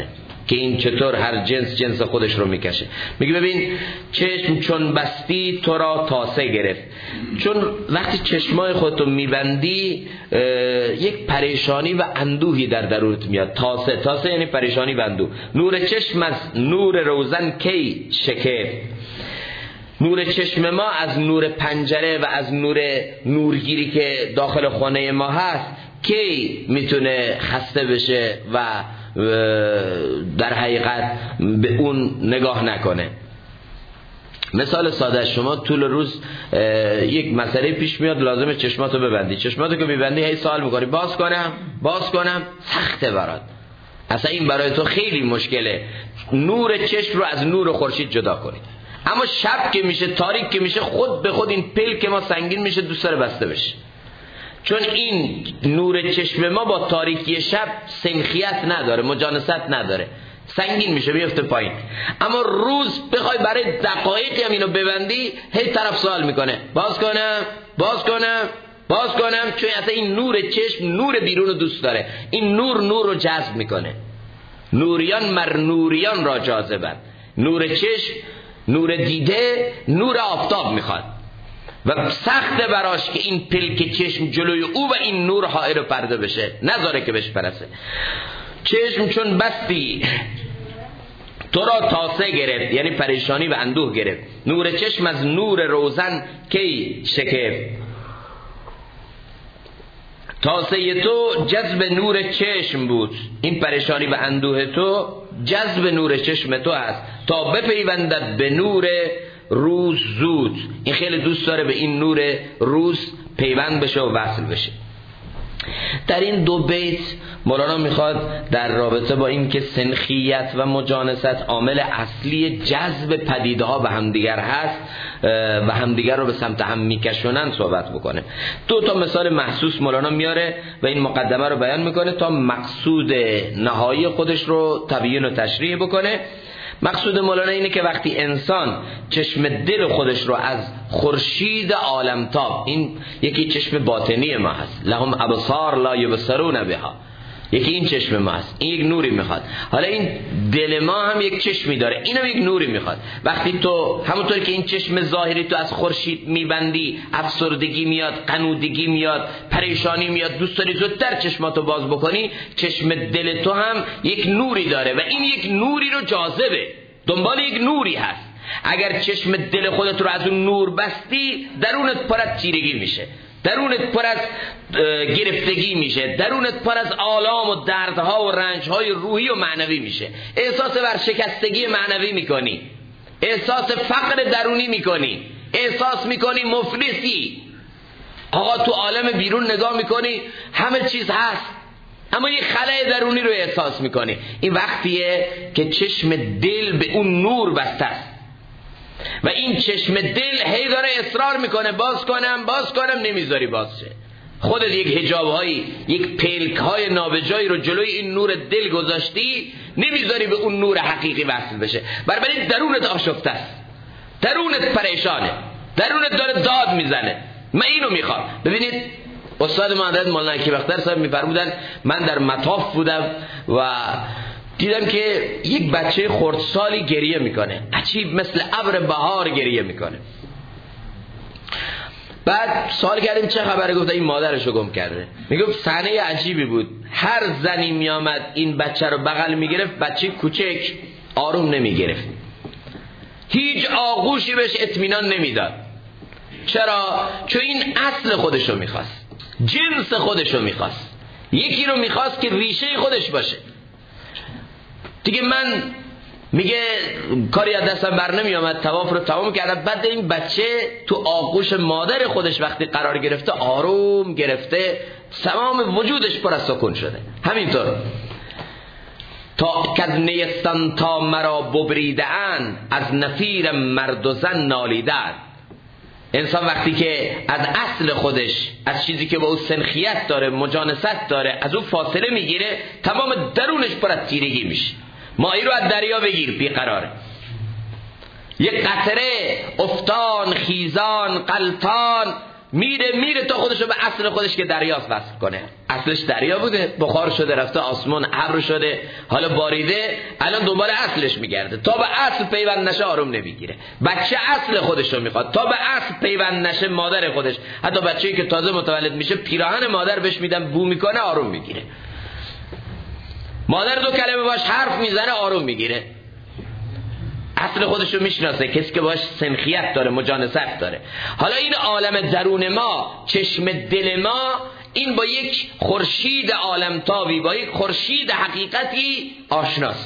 که این چطور هر جنس خودش رو میکشه. میگه ببین چشم چون بستی تو را تاسه گرفت. چون وقتی چشمای خودتو میبندی یک پریشانی و اندوهی در درونت میاد. تاسه یعنی پریشانی و اندوه. نور چشم از نور روزن کی شکفت. نور چشم ما از نور پنجره و از نورگیری که داخل خانه ما هست کی میتونه خسته بشه و در حقیقت به اون نگاه نکنه. مثال ساده، شما طول روز یک مسئله پیش میاد لازمه چشماتو ببندی. چشماتو که میبندی هی سوال میکنی باز کنم سخته برات. اصلا این برای تو خیلی مشکله نور چشم رو از نور خورشید جدا کنی. اما شب که میشه، تاریک که میشه، خود به خود این پلک ما سنگین میشه، دوست داره بسته بشه. چون این نور چشم ما با تاریکی شب سنخیت نداره، مجانست نداره، سنگین میشه، بیفته پایین. اما روز بخوای برای دقایقی هم اینو ببندی هی طرف سوال میکنه باز کنم چون اصلا این نور چشم نور بیرون رو دوست داره. این نور رو جذب میکنه. نوریان مر نوریان را جاذبند. نور چشم، نور دیده، نور آفتاب میخواد و سخت براش که این پلک چشم جلوی او و این نور حائل و پرده بشه، نذاره که بهش برسه. چشم چون بستی تو را تاسه گرفت، یعنی پریشانی و اندوه گرفت. نور چشم از نور روزن کی شکفت. تاسه تو جذب نور چشم بود، این پریشانی و اندوه تو جذب نور چشم تو است تا بپیوندد به نور روز زود. این خیلی دوست داره به این نور روز پیوند بشه و وصل بشه. در این دو بیت مولانا میخواد در رابطه با این که سنخیت و مجانست عامل اصلی جذب پدیده ها به همدیگر هست و همدیگر رو به سمت هم میکشونن صحبت بکنه. دو تا مثال محسوس مولانا میاره و این مقدمه رو بیان میکنه تا مقصود نهایی خودش رو تبیین و تشریح بکنه. مقصود مولانا اینه که وقتی انسان چشم دل خودش رو از خورشید عالمتاب، این یکی چشم باطنی ما هست، لهم ابصار لا یبصرون بها، یکی این چشم ما هست، این یک نوری میخواد. حالا این دل ما هم یک چشمی داره، اینم یک نوری میخواد. وقتی تو همونطور که این چشم ظاهری تو از خورشید میبندی، افسردگی میاد، قنودگی میاد، پریشانی میاد، دوست داری زودتر چشماتو باز بکنی، چشم دل تو هم یک نوری داره و این یک نوری رو جاذبه، دنبال یک نوری هست. اگر چشم دل خودت رو از اون نور بستی، درونت پر از تیرگی میشه، درونت پر از گرفتگی میشه، درونت پر از آلام و دردها و رنجهای روحی و معنوی میشه. احساس ورشکستگی معنوی میکنی، احساس فقر درونی میکنی، احساس میکنی مفلسی. آقا تو عالم بیرون نگاه میکنی همه چیز هست اما یه خلأ درونی رو احساس میکنی. این وقتیه که چشم دل به اون نور بسته است و این چشم دل هی داره اصرار میکنه باز کنم نمیذاری باز شه. خودت یک حجابهایی، یک پلکهای نابجایی رو جلوی این نور دل گذاشتی، نمیذاری به اون نور حقیقی وصل بشه. بنابراین درونت آشفته است، درونت پریشانه، درونت داره داد میزنه. من اینو میخوام. ببینید استاد ما حضرت مولانا اکیبختر صاحب میفرمودن من در مطاف بودم و دیدم که یک بچه خردسالی گریه میکنه، عجیب مثل ابر بهار گریه میکنه. بعد سوال کردیم چه خبره؟ گفت این مادرشو گم کرده. میگفت صحنه عجیبی بود، هر زنی میامد این بچه رو بغل میگرفت، بچه کوچک آروم نمیگرفت، هیچ آغوشی بهش اطمینان نمیداد. چرا؟ چون این اصل خودشو میخواست، جنس خودشو میخواست، یکی رو میخواست که ریشه خودش باشه. دیگه من میگه کاری از دستم بر نمی آمد، طواف رو تمام کردم. بعد این بچه تو آغوش مادر خودش وقتی قرار گرفته، آروم گرفته، تمام وجودش پر از سکون شده. همینطور تا کز نیستان تا مرا ببریدن، از نفیر مرد و زن نالیدن. انسان وقتی که از اصل خودش، از چیزی که با او سنخیت داره، مجانست داره، از او فاصله میگیره، تمام درونش پر از تیرگی میشه. ماهی رو از دریا بگیر بیقراره، یک قطره افتان خیزان قلتان میره تا خودشو به اصل خودش که دریاست وصل کنه. اصلش دریا بوده، بخار شده رفته آسمان، ابر شده، حالا باریده، الان دنبال اصلش میگرده. تا به اصل پیوند نشه آروم نمیگیره. بچه اصل خودشو میخواد، تا به اصل پیوند نشه مادر خودش، حتی بچه‌ای که تازه متولد میشه پیراهن مادر بهش میدن بو میکنه آروم میگیره. مادر دو کلمه باش حرف میزنه آروم میگیره. اصل خودشو میشناسه، کسی که باش سنخیت داره، مجانست داره. حالا این عالم درون ما، چشم دل ما، این با یک خورشید عالمتابی، با یک خورشید حقیقتی آشناست.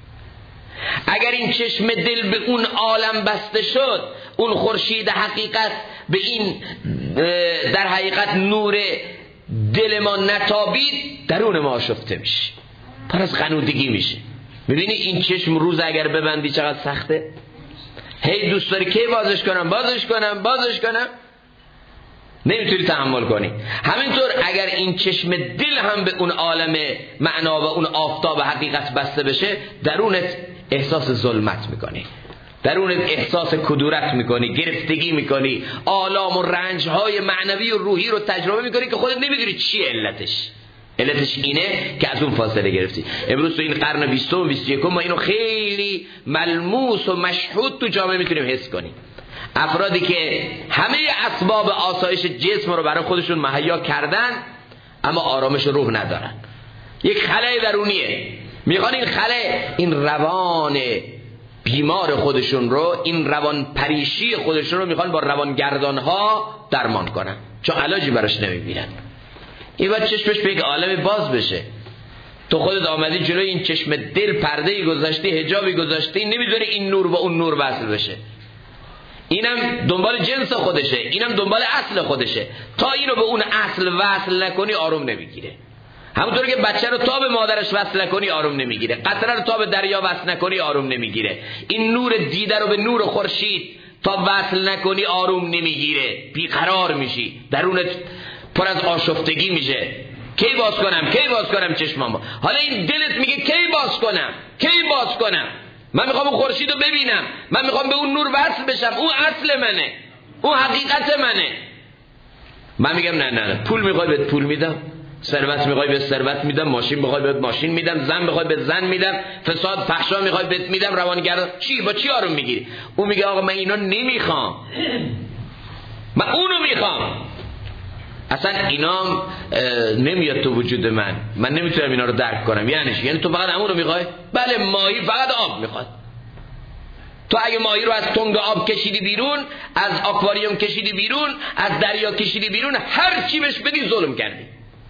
اگر این چشم دل به اون عالم بسته شد، اون خورشید حقیقت به این در حقیقت نور دل ما نتابید، درون ما آشفته میشه، پر از غنودگی میشه. میبینی این چشم روز اگر ببندی چقدر سخته؟ هی دوست داری کی بازش کنم نمیتونی تحمل کنی. همینطور اگر این چشم دل هم به اون عالم معنا و اون آفتاب حقیقت بسته بشه، درونت احساس ظلمت میکنی، درونت احساس کدورت میکنی، گرفتگی میکنی، آلام و رنجهای معنوی و روحی رو تجربه میکنی که خودت نمیدونی چیه علتش اینه که از اون فاصله گرفتی. امروز تو این قرن 20 و 21 ما اینو خیلی ملموس و مشهود تو جامعه میتونیم حس کنیم. افرادی که همه اسباب آسایش جسم رو برای خودشون مهیا کردن اما آرامش روح ندارن. یک خلأ درونیه، میخوان این خلأ، این روان بیمار خودشون رو، این روان پریشی خودشون رو میخوان با روانگردانها درمان کنن، چون علاجی براش نمیبینن. این باید چشمش به یک عالم باز بشه. تو خودت آمدی جلوی این چشم دل پرده‌ای گذاشتی، حجابی گذاشتی، نمیذاری این نور با اون نور وصل بشه. اینم دنبال جنس خودشه، اینم دنبال اصل خودشه. تا اینو به اون اصل وصل نکنی آروم نمیگیره. همونطور که بچه رو تا به مادرش وصل نکنی آروم نمیگیره، قطره رو تا به دریا وصل نکنی آروم نمیگیره. این نور دیده رو به نور خورشید تا وصل نکنی آروم نمیگیره، بیقرار میشی، درونت پر از آشفتگی میشه. کی باز کنم چشمامو؟ حالا این دلت میگه کی باز کنم؟ من میخوام اون خورشید رو ببینم، من میخوام به اون نور وصل بشم، اون اصل منه، اون حقیقت منه. من میگم نه، پول میخوای بهت پول میدم، ثروت میخوای بهت ثروت میدم، ماشین میخوای بهت ماشین میدم، زن میخوای بهت زن میدم، فساد فحشا میخوای بهت میدم، روانگردان. با چی آروم میگیری؟ اون میگه آقا من اینا نمیخوام، من اونو میخوام. اصلا اینا نمیاد تو وجود من نمیتونم اینا رو درک کنم. یعنی تو فقط همون رو میخوای؟ بله، ماهی فقط آب میخواد. تو اگه ماهی رو از تنگ آب کشیدی بیرون، از آکواریوم کشیدی بیرون، از دریا کشیدی بیرون، هر چی بهش بدی ظلم کردی.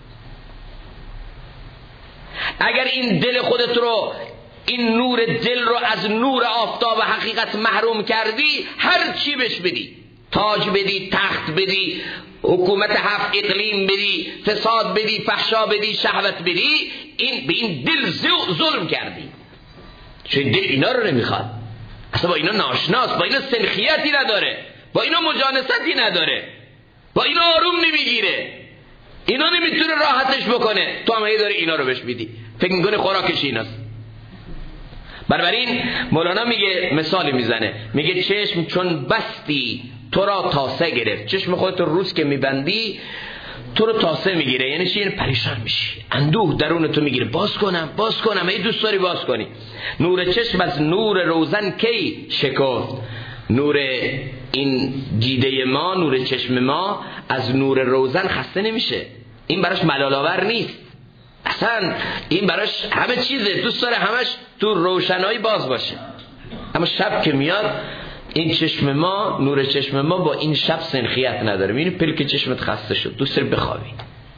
اگر این دل خودت رو، این نور دل رو از نور آفتاب حقیقت محروم کردی، هر چی بهش بدی، تاج بدی، تخت بدی، حکومت 7 اقلیم بدی، فساد بدی، فحشا بدی، شهوت بدی، این به این دل ظلم کردی. چون دل اینا رو نمیخواد، اصلا با اینا ناشناست، با اینا سنخیتی نداره، با اینا مجانستی نداره، با اینا آروم نمیگیره، اینا نمیتونه راحتش بکنه. تو هم داری اینا رو بهش میدی، فکر میکنه خوراکش ایناست. بنابراین مولانا میگه، مثالی میزنه، میگه چشم چون بستی تو را تاسه گرفت. چشم خودت روز که میبندی تو رو تاسه میگیره. یعنی چی؟ پریشان میشی، اندوه درون تو میگیره، باز کنم ای دوست داری باز کنی. نور چشم از نور روزن کی شکفت. نور این دیده ما، نور چشم ما از نور روزن خسته نمیشه. این براش ملال آور نیست اصلا، این براش همه چیزه، دوست داره همش تو روشنایی باز باشه. اما شب که میاد این چشم ما، نور چشم ما با این شب سنخیت نداره. میبینی پلک چشمت خسته شد، دوست داری بخوابی.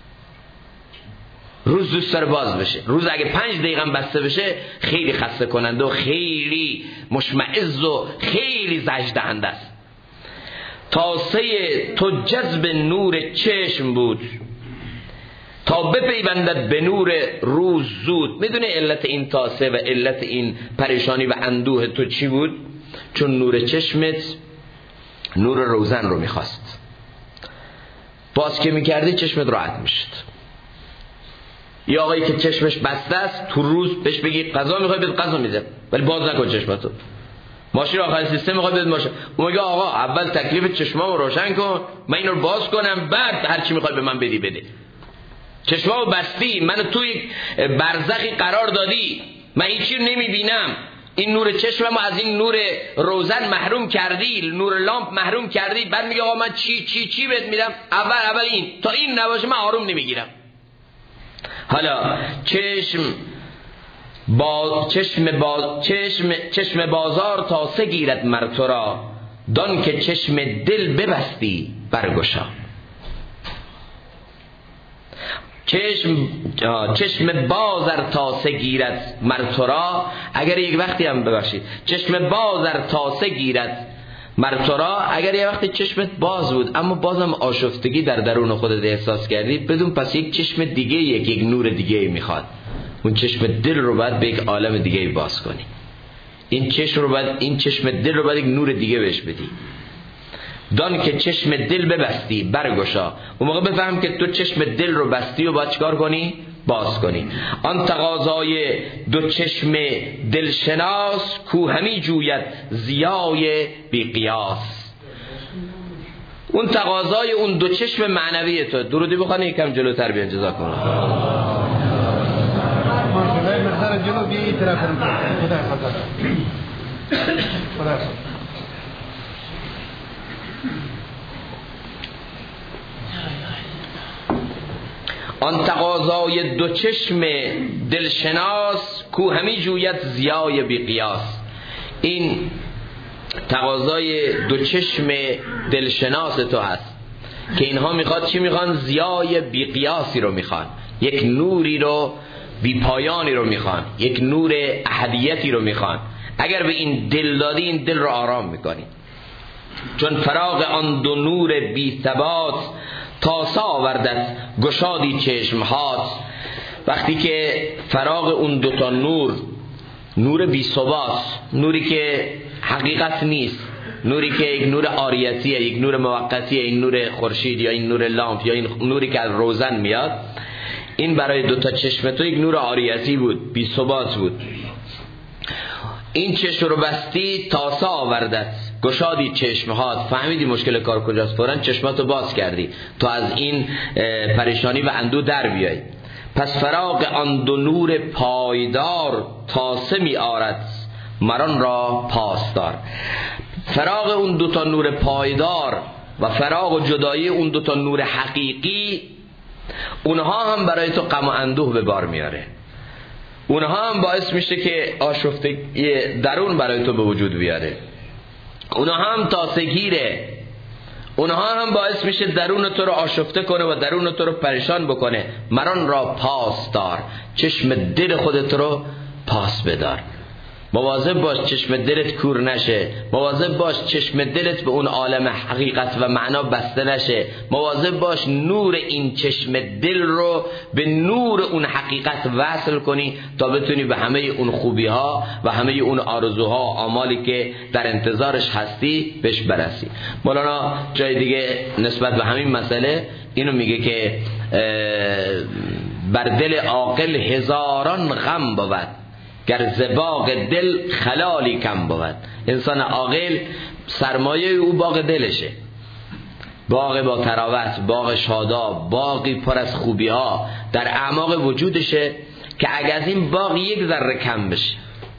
روز دوست داره باز بشه. روز اگه 5 دقیقه بسته بشه خیلی خسته کننده و خیلی مشمئز و خیلی زجر دهنده است. تاسه تو جذب نور چشم بود تا بپیوندد به نور روز زود. میدونه علت این تاسه و علت این پریشانی و اندوه تو چی بود؟ چون نور چشمت نور روزن رو میخواست. باز که میکردی چشمت راحت میشد. یا آقایی که چشمش بسته است، تو روز بهش بگی غذا میخوای، بهت غذا میده، ولی باز نکن چشمتو. ماشین آخر سیستم میخواد بده ماشین، اون میگه آقا اول تکلیف چشمامو روشن کن، من اینو رو باز کنم، بعد هر چی میخوای به من بدی بده. چشمامو بستی، منو توی برزخی قرار دادی، من هیچی نمیبینم، این نور چشممو از این نور روزن محروم کردی، نور لامپ محروم کردی، بعد میگه آقا من چی بهت میدم؟ اول این، تا این نباشه من آروم نمیگیرم. حالا چشم بازار تا سه گیرد مر تو را، دان که چشم دل ببستی برگشا. چشم بازر تاسه گیرد مر تو را، اگر یک وقتی هم ببخشید چشم بازر تاسه گیرد مر تو را، اگر یک وقتی چشمت باز بود اما بازم آشفتگی در درون خودت احساس کردی، بدون پس یک چشم دیگه، یک نور دیگه میخواد. اون چشم دل رو باید به یک عالم دیگه باز کنی. این چشم دل رو باید یک نور دیگه بهش بدی. دان که چشم دل ببستی برگشا، اون موقع بفهم که تو چشم دل رو بستی و باید چکار کنی؟ باز کنی. آن تقاضای دو چشم دلشناس، کو همی جوید ضیای بی قیاس. اون تقاضای اون دو چشم معنوی تو. درودی بخوانی یکم جلوتر بیان. جزاکم الله. آن تقاضای دو چشم دلشناس، کو همی جوید ضیای بی قیاس. این تقاضای دو چشم دلشناس تو هست که اینها میخواد چی میخوان؟ ضیای بی قیاسی رو میخوان، یک نوری رو بی پایانی رو میخوان، یک نور احدیتی رو میخوان. اگر به این دل دادی این دل رو آرام میکنی. چون فراغ آن دو نور بی ثبات، تاسه آوردت گشادی چشمهات. وقتی که فراغ اون دوتا نور بی ثبات، نوری که حقیقت نیست، نوری که یک نور عاریتیه، یک نور موقتیه، این نور خورشید یا این نور لامپ یا این نوری که از روزن میاد، این برای دوتا چشم تو یک نور عاریتی بود، بی ثبات بود. این چشم رو بستی، تاسه آوردت گشادی چشمهات. فهمیدی مشکل کار کجاست؟ فوراً چشماتو باز کردی تو از این پریشانی و اندو در بیای. پس فراغ آن دو نور پایدار، تاسه می آرد مران را پاسدار. فراغ اون دوتا نور پایدار و فراغ و جدایی اون دوتا نور حقیقی، اونها هم برای تو غم و اندوه به بار میاره. اونها هم باعث میشه که آشفتگی درون برای تو به وجود بیاره. اونها هم تاسه‌گیره. اونها هم باعث میشه درون تو رو آشفته کنه و درون تو رو پریشان بکنه. مران را پاس دار، چشم دل خودت رو پاس بدار. مواظب باش چشم دلت کور نشه، مواظب باش چشم دلت به اون عالم حقیقت و معنا بسته نشه، مواظب باش نور این چشم دل رو به نور اون حقیقت وصل کنی تا بتونی به همه اون خوبی ها و همه اون آرزوها و آمالی که در انتظارش هستی بهش برسی. مولانا جای دیگه نسبت به همین مسئله اینو میگه که بر دل عاقل هزاران غم بود، گر ز باغ دل خلالی کم بود. انسان عاقل سرمایه او باغ دلشه، باغ با تراوت، باغ شاداب، باغی پر از خوبی ها در اعماق وجودشه که اگر از این باغ یک ذره کم بشه،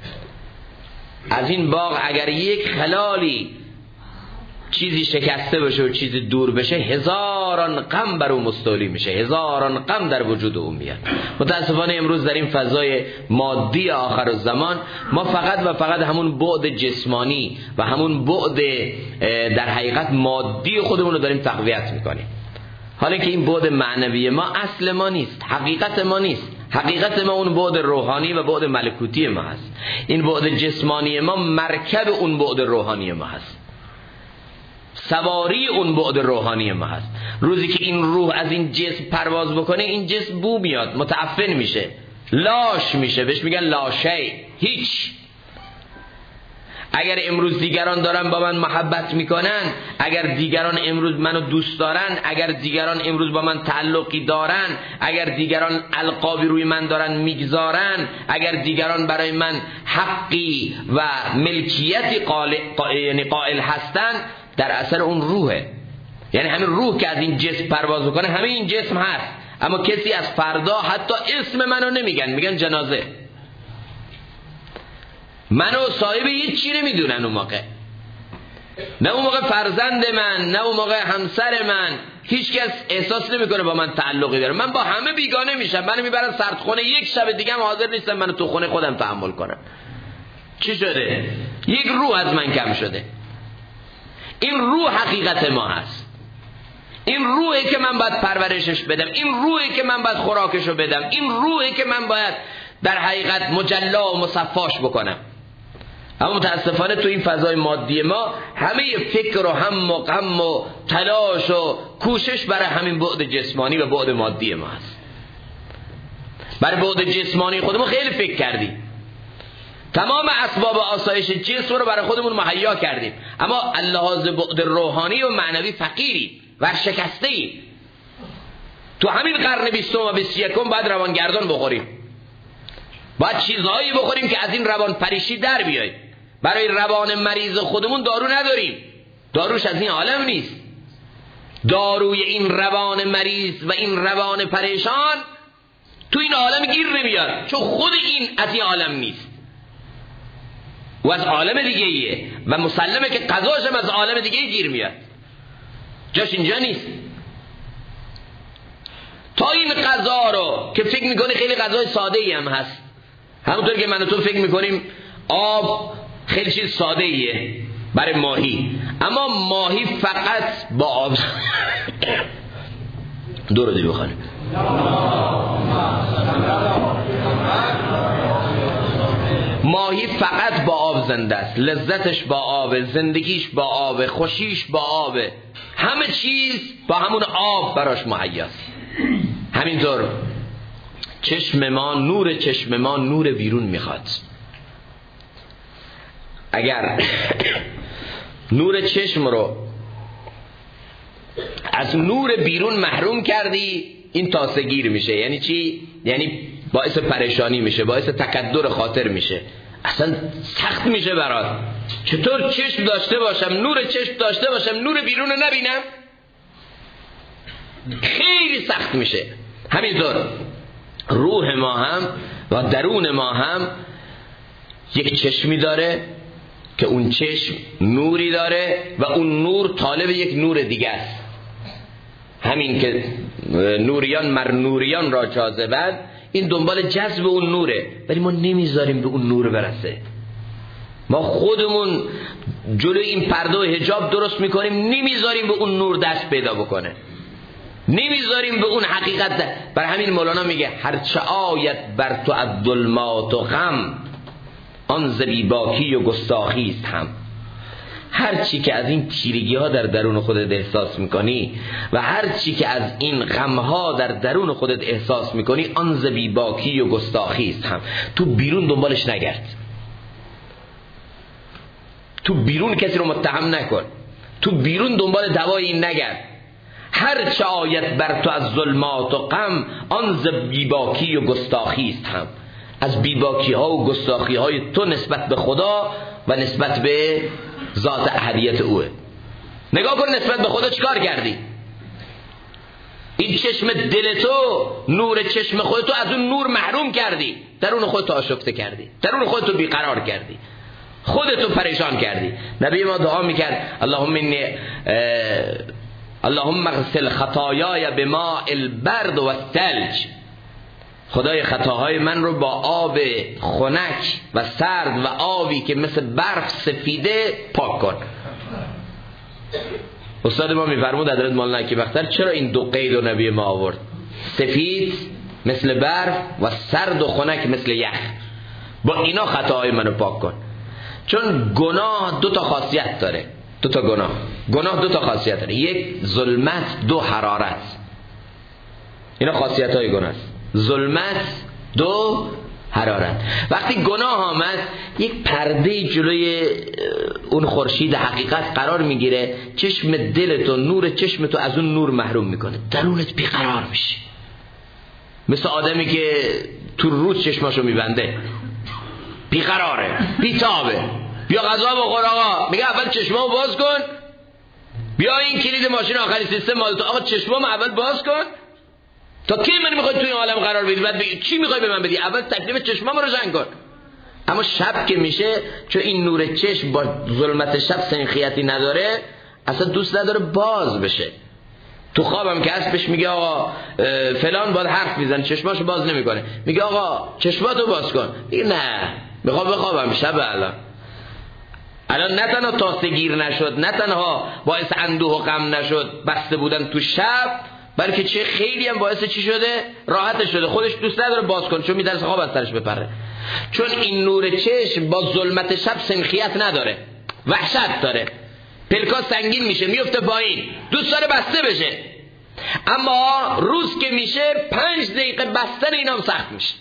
از این باغ اگر یک خلالی چیزی شکسته بشه و چیزی دور بشه، هزاران غم بر او مستولی میشه، هزاران غم در وجود او میاد. متاسفانه امروز در این فضای مادی آخر الزمان ما فقط و فقط همون بعد جسمانی و همون بعد در حقیقت مادی خودمون رو داریم تقویت میکنیم، حالا که این بعد معنوی ما اصل ما نیست، حقیقت ما نیست. حقیقت ما اون بعد روحانی و بعد ملکوتی ما هست. این بعد جسمانی ما مرکب اون بعد روحانی ما هست، سواری اون بعد روحانی ما هست. روزی که این روح از این جسم پرواز بکنه، این جسم بو میاد، متعفن میشه، لاش میشه، بهش میگن لاشه، هیچ. اگر امروز دیگران دارن با من محبت میکنن، اگر دیگران امروز منو دوست دارن، اگر دیگران امروز با من تعلقی دارن، اگر دیگران القابی روی من دارن میگذارن، اگر دیگران برای من حقی و ملکیتی قائل هستن، در اثر اون روحه. یعنی همین روح که از این جسم پرواز کنه، همین این جسم هست، اما کسی از فردا حتی اسم منو نمیگن، میگن جنازه. منو صاحب هیچ چی نمیدونن اون موقع، نه اون موقع فرزند من، نه اون موقع همسر من، هیچ کس احساس نمیکنه با من تعلقی داره. من با همه بیگانه میشم، منو میبرن سردخونه، یک شب دیگه هم حاضر نیستم منو تو خونه خودم تحمل کنم. چی شده؟ یک روح از من کم شده. این روح حقیقت ما هست. این روحی که من باید پرورشش بدم، این روحی که من باید خوراکشو بدم، این روحی که من باید در حقیقت مجلا و مصفاش بکنم. اما متاسفانه تو این فضای مادی ما همه فکر و هم و غم و تلاش و کوشش برای همین بعد جسمانی و بعد مادی ما هست. برای بعد جسمانی خودمون خیلی فکر کردیم، تمام اسباب آسایش جسم رو برای خودمون مهیا کردیم، اما اللحاظ بعد روحانی و معنوی فقیری و شکسته‌ای. تو همین قرن 20 و 21 باید روانگردان بخوریم، باید چیزهایی بخوریم که از این روان پریشی در بیاییم. برای روان مریض خودمون دارو نداریم، داروش از این عالم نیست. داروی این روان مریض و این روان پریشان تو این عالم گیر نمیاد، چون خود این از این عالم نیست و از عالم دیگه ایه و مسلمه که قضاش هم از عالم دیگه گیر میاد، جاش اینجا نیست. تا این قضا رو که فکر میکنی خیلی قضای ساده ای هم هست، همونطور که من و تو فکر میکنیم آب خیلی چیز ساده ایه برای ماهی، اما ماهی فقط با آب درودی بخوانیم. ماهی فقط با آب زنده است، لذتش با آب، زندگیش با آب، خوشیش با آب، همه چیز با همون آب براش مهیاست. همینطور چشم ما، نور چشم ما نور بیرون میخواد. اگر نور چشم رو از نور بیرون محروم کردی، این تاسه‌گیر میشه. یعنی چی؟ یعنی باعث پریشانی میشه، باعث تکدر خاطر میشه، اصلا سخت میشه برات. چطور چشم داشته باشم، نور چشم داشته باشم، نور بیرون رو نبینم؟ خیلی سخت میشه. همینطور روح ما هم و درون ما هم یک چشمی داره که اون چشم نوری داره و اون نور طالب یک نور دیگه است. همین که نوریان مر نوریان را جاذبند، این دنبال جذب اون نوره، ولی ما نمیذاریم به اون نور برسه. ما خودمون جلوی این پرده و حجاب درست میکنیم، نمیذاریم به اون نور دست پیدا بکنه، نمیذاریم به اون حقیقت. بر همین مولانا میگه هرچه آید بر تو از ظلمات و غم، آن ز بیباکی و گستاخی است هم. هر چی که از این تیرگی ها در درون خودت احساس میکنی و هر چی که از این غم ها در درون خودت احساس میکنی، آن ز بیباکی و گستاخی است هم. تو بیرون دنبالش نگرد، تو بیرون کسی رو متهم نکن، تو بیرون دنبال دوای این نگرد. هر چه آید بر تو از ظلمات و غم، آن ز بیباکی و گستاخی است هم. از بیباکی ها و گستاخی های تو نسبت به خدا و نسبت به ذات احدیت اوه. نگاه کن نسبت به خدا چیکار کردی؟ این چشم دل تو، نور چشم خودتو از اون نور محروم کردی، درون خودتو آشفته کردی، درون خودتو بیقرار کردی، خودتو پریشان کردی. نبی ما دعا میکرد اللهم اغسل خطایای بماء البرد و الثلج. خدای خطاهای من رو با آب خنک و سرد و آبی که مثل برف سفیده پاک کن. استاد ما میفرمود حضرت مولانا اکیبختر چرا این دو قید رو نبی ما آورد؟ سفید مثل برف و سرد و خنک مثل یخ. با اینا خطاهای منو پاک کن. چون گناه دو تا خاصیت داره، دو تا گناه دو تا خاصیت داره، یک ظلمت، دو حرارت. اینا خاصیت های گناه است. ظلمت، دو حرارت. وقتی گناه آمد یک پرده جلوی اون خورشید حقیقت قرار میگیره، چشم دلتو، نور چشمتو از اون نور محروم میکنه، درونت بیقرار میشه، مثل آدمی که تو روز چشماشو میبنده، بیقراره، بیتابه. بیا غذا بخور آقا، میگه اول چشمامو باز کن، بیا این کلید ماشین آخری سیستم مال تو، آقا چشمامو اول باز کن. تا کی من میخوای تو این عالم قرار بدی؟ بعد بگی چی میخوای به من بدی؟ اول تکلیف چشمامو روشن کن. اما شب که میشه، چون این نور چشم با ظلمت شب سنخیتی نداره، اصلا دوست نداره باز بشه. تو خوابم که هست بهش میگه آقا فلان باید حرف میزن، چشماشو باز نمیکنه، میگه آقا چشماتو باز کن، میگه نه میخوام بخوابم، شب الان نه تنها تاثگیر نشد، نه تنها باعث اندوه و غم نشد بسته بودن تو شب، بلکه چه خیلی هم باعث چی شده؟ راحت شده. خودش دوست نداره باز کن، چون میترسه خواب از سرش بپره، چون این نور چشم با ظلمت شب سنخیت نداره، وحشت داره، پلکا سنگین میشه، میفته پایین، دوست داره بسته بشه. اما روز که میشه 5 دقیقه بستن اینام سخت میشه.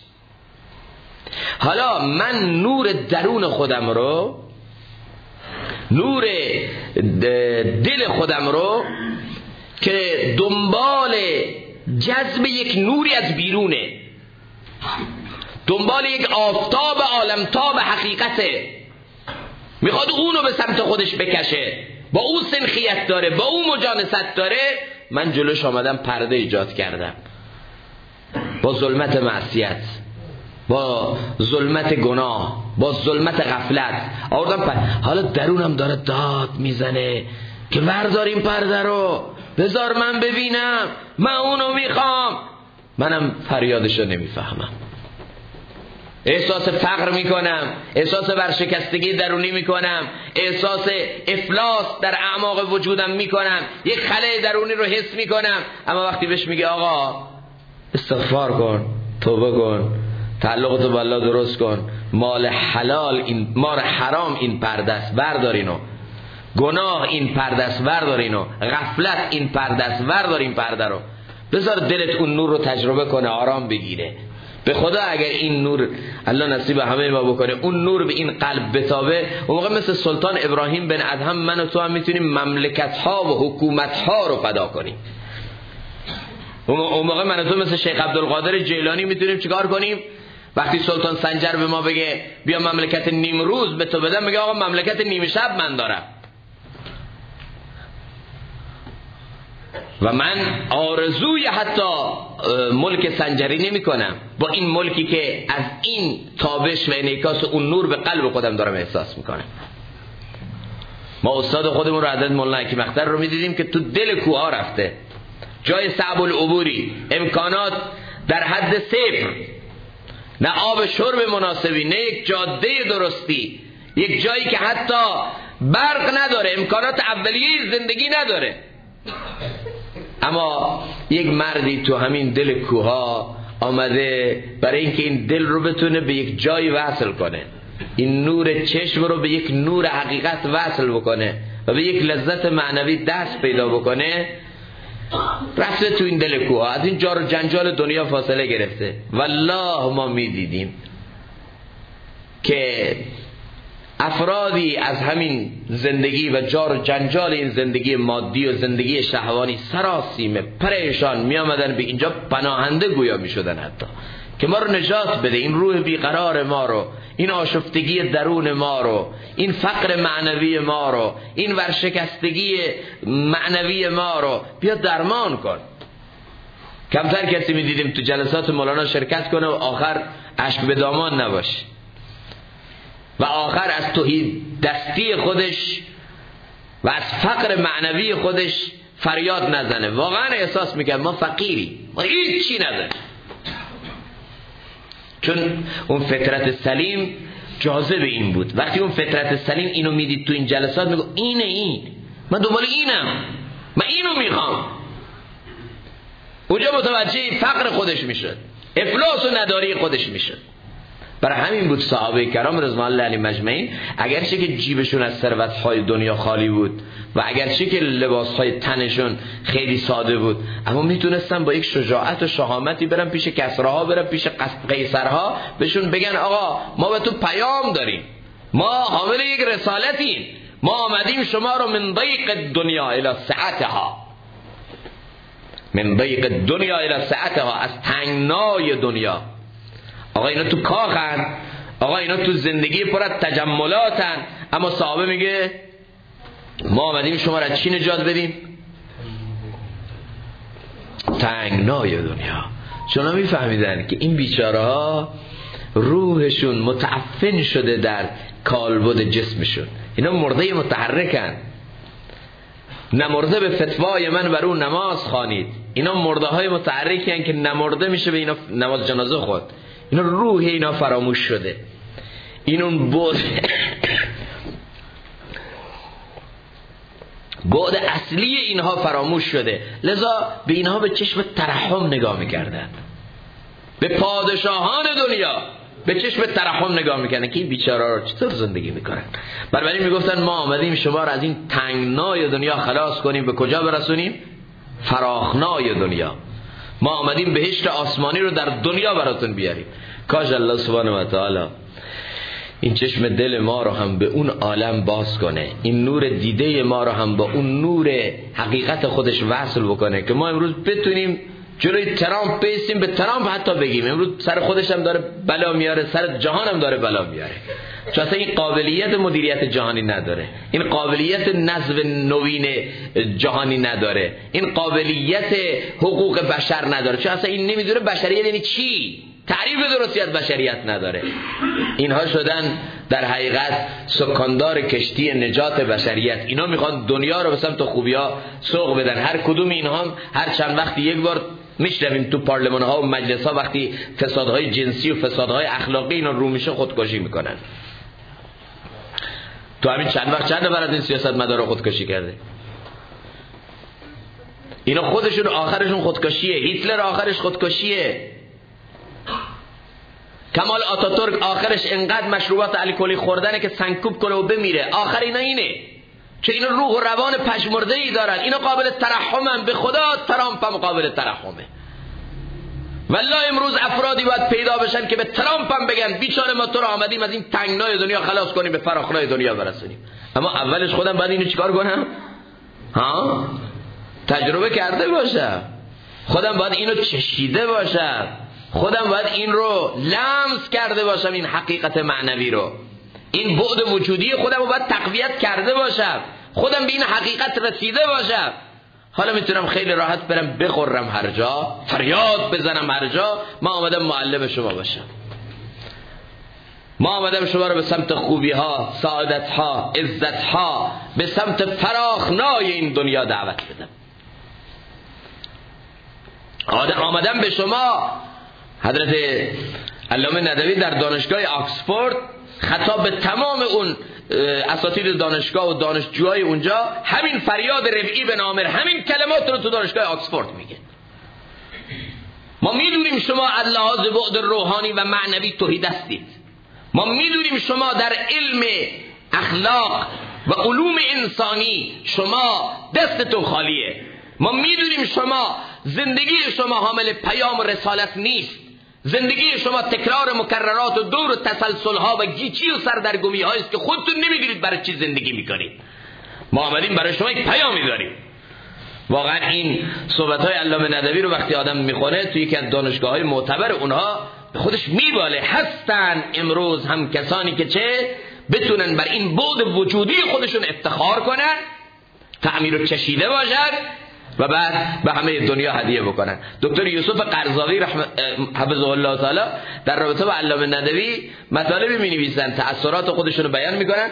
حالا من نور درون خودم رو، نور دل خودم رو که دنبال جذب یک نوری از بیرونه، دنبال یک آفتاب عالمتاب حقیقته، میخواد اونو به سمت خودش بکشه، با اون سنخیت داره، با اون مجانست داره، من جلوش آمدم پرده ایجاد کردم، با ظلمت معصیت، با ظلمت گناه، با ظلمت غفلت آوردم حالا درونم داره داد میزنه که وردار این پرده رو، بذار من ببینم، من اونو میخوام. منم فریادشو نمیفهمم، احساس فقر میکنم، احساس ورشکستگی درونی میکنم، احساس افلاس در اعماق وجودم میکنم، یک خلأ درونی رو حس میکنم. اما وقتی بهش میگه آقا استغفار کن، توبه کن، تعلقتو با الله درست کن، مال حلال این، مال حرام این پرده است، بردار اینو، گناه این پرده است، بردار اینو، غفلت این پرده است، بردار این پرده رو، بذار دلت اون نور رو تجربه کنه، آرام بگیره. به خدا اگر این نور الله نصیب همه ما بکنه، اون نور به این قلب بتابه، اون موقع مثل سلطان ابراهیم بن ادهم من و تو هم میتونیم مملکت ها و حکومت ها رو فدا کنیم. اون موقع من و تو مثل شیخ عبدالقادر جیلانی میتونیم چیکار کنیم؟ وقتی سلطان سنجر به ما بگه بیا مملکت نیم روز به تو بدم، میگه آقا مملکت نیم شب من دارم. و من آرزوی حتی ملک سنجری نمی کنم با این ملکی که از این تابش و انعکاس اون نور به قلب خودم دارم احساس میکنم. ما استاد خودمون رو عدد مولانا حکیم اختر رو میدیدیم که تو دل کوه رفته، جای صعب العبوری، امکانات در حد صفر، نه آب شرب مناسبی، نه یک جاده درستی، یک جایی که حتی برق نداره، امکانات اولیه زندگی نداره. اما یک مردی تو همین دل کوها آمده برای اینکه این دل رو بتونه به یک جایی وصل کنه، این نور چشم رو به یک نور حقیقت وصل بکنه و به یک لذت معنوی دست پیدا بکنه، رفته تو این دل کوها، از این جار و جنجال دنیا فاصله گرفته. والله ما میدیدیم که افرادی از همین زندگی و جار و جنجال این زندگی مادی و زندگی شهوانی سراسیمه پریشان می آمدن به اینجا پناهنده گویا می شدن، حتی که ما رو نجات بده، این روح بیقرار ما رو، این آشفتگی درون ما رو، این فقر معنوی ما رو، این ورشکستگی معنوی ما رو بیا درمان کن. کمتر کسی می دیدیم تو جلسات مولانا شرکت کنه و آخر اشک به دامان نباشه و آخر از توحید دستی خودش و از فقر معنوی خودش فریاد نزنه. واقعا احساس میکرد ما فقیری، ما هیچ چی نداریم، چون اون فطرت سلیم جاذب این بود. وقتی اون فطرت سلیم اینو میدید تو این جلسات میگو اینه، این من دنبال اینم، من اینو میخوام، اونجا متوجه فقر خودش میشد، افلاس و نداری خودش میشد. برای همین بود صحابه کرام رضوان الله علیهم اجمعین اگرچه که جیبشون از ثروت‌های دنیا خالی بود و اگرچه که لباس‌های تنشون خیلی ساده بود، اما میتونستن با یک شجاعت و شهامتی برن پیش کسراها، برن پیش قیصرها، بهشون بگن آقا ما به تو پیام داریم، ما حامل یک رسالتیم، ما آمدیم شما رو من ضیق دنیا الی سعتها، من ضیق دنیا الی سعتها، از تنگنای دنیا. آقا اینا تو کاخن، آقا اینا تو زندگی پر از تجملاتن، اما صحابه میگه ما آمدیم شما را چی نجات بدیم؟ تنگنای دنیا. شما میفهمیدن که این بیچاره ها روحشون متعفن شده در کالبد جسمشون، اینا مرده متحرکن. نمرده به فتوای من بر اون نماز خوانید. اینا مرده های متحرکی هستند که نمرده میشه به اینا نماز جنازه خود. اینا روح اینا فراموش شده، این اون بعد اصلی اینها فراموش شده، لذا به اینها به چشم ترحم نگاه میکردن، به پادشاهان دنیا به چشم ترحم نگاه میکردن که این بیچاره‌ها رو چطور زندگی میکنن. بنابراین میگفتن ما آمدیم شما رو از این تنگنای دنیا خلاص کنیم، به کجا برسونیم؟ فراخنای دنیا. ما آمدیم بهشت آسمانی رو در دنیا براتون بیاریم. کاش الله سبحانه و تعالی این چشم دل ما رو هم به اون عالم باز کنه، این نور دیده ما رو هم با اون نور حقیقت خودش وصل بکنه که ما امروز بتونیم جلوی ترامپ بیستیم، به ترامپ حتی بگیم امروز سر خودش هم داره بلا میاره، سر جهان هم داره بلا میاره، چون اصلا این قابلیت مدیریت جهانی نداره، این قابلیت نظم نوین جهانی نداره، این قابلیت حقوق بشر نداره، چون اصلا این نمیدونه بشریت یعنی چی، تعریف درستی از بشریت نداره. اینها شدن در حقیقت سکاندار کشتی نجات بشریت. اینا میخوان دنیا رو به سمت خوبیا سوق بدن. هر کدوم اینها هر چند وقتی یک بار میشنویم تو پارلمان ها و مجلس ها وقتی فسادهای جنسی و فسادهای اخلاقی اینا رو میشه خودکشی میکنن. تو همین چند وقت چند نفر از این سیاستمدارا خودکشی کرده؟ اینا خودشون آخرشون خودکشیه. هیتلر آخرش خودکشیه. کمال آتاتورک آخرش انقدر مشروبات الکلی خوردنه که سنگکوب کنه و بمیره. آخر اینا اینه، چه اینا روح و روان پژمرده ای دارن. اینا قابل ترحمن. به خدا ترامپ هم قابل ترحمه. والله امروز افرادی باید پیدا بشن که به ترامپ هم بگن بیچاره ما تو رو آمدیم از این تنگنای دنیا خلاص کنیم، به فراخنای دنیا برسونیم. اما اولش خودم باید اینو چیکار کنم؟ تجربه کرده باشم، خودم باید اینو چشیده باشم، خودم باید این رو لمس کرده باشم، این حقیقت معنوی رو، این بعد وجودی خودم رو باید تقویت کرده باشم، خودم به این حقیقت رسیده باشم. حالا میتونم خیلی راحت برم بخورم هر جا، فریاد بزنم هر جا. ما آمدم معلم شما باشم، ما آمدم شما رو به سمت خوبی ها، سعادت ها، عزت ها، به سمت فراخنای این دنیا دعوت بدم. آمدم به شما. حضرت علامه ندوی در دانشگاه آکسفورد خطاب به تمام اون اساتید دانشگاه و دانشجوهای اونجا همین فریاد ربعی بن عامر همین کلمات رو تو دانشگاه آکسفورد میگه. ما میدونیم شما از لحاظ بعد روحانی و معنوی توحید هستید. ما میدونیم شما در علم اخلاق و علوم انسانی شما دستتون خالیه. ما میدونیم شما زندگی شما حامل پیام و رسالت نیست. زندگی شما تکرار مکررات و دور و تسلسل ها و گیچی و سردرگمی هایی است که خودتون نمیدونید برای چی زندگی میکنید. ما آمدیم برای شما یک پیامی داریم. واقعا این صحبت های علامه ندوی رو وقتی آدم میخونه توی یکی از دانشگاه های معتبر اونها به خودش میباله. هستن امروز هم کسانی که چه بتونن بر این بعد وجودی خودشون افتخار کنن، تعمیر و چشیده باشن و بعد به همه دنیا هدیه بکنن. دکتر یوسف قرضاوی حفظه الله تعالی در رابطه با علامه ندوی مطالبی می‌نویسن، تأثیرات خودشون رو بیان میکنن.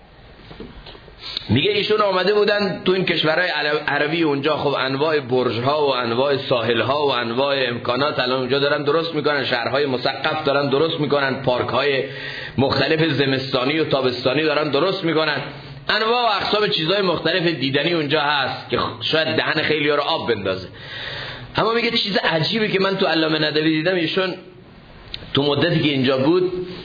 میگه ایشون آمده بودن تو این کشورهای عربی، اونجا خب انواع برج‌ها و انواع ساحل‌ها و انواع امکانات الان اونجا دارن درست میکنن، شهرهای مسقف دارن درست میکنن، پارک‌های مختلف زمستانی و تابستانی دارن درست میکنن، انواع و اقسام چیزهای مختلف دیدنی اونجا هست که شاید دهن خیلی‌ها رو آب بندازه. اما میگه چیز عجیبی که من تو علامه ندوی دیدم، ایشون تو مدتی که اینجا بود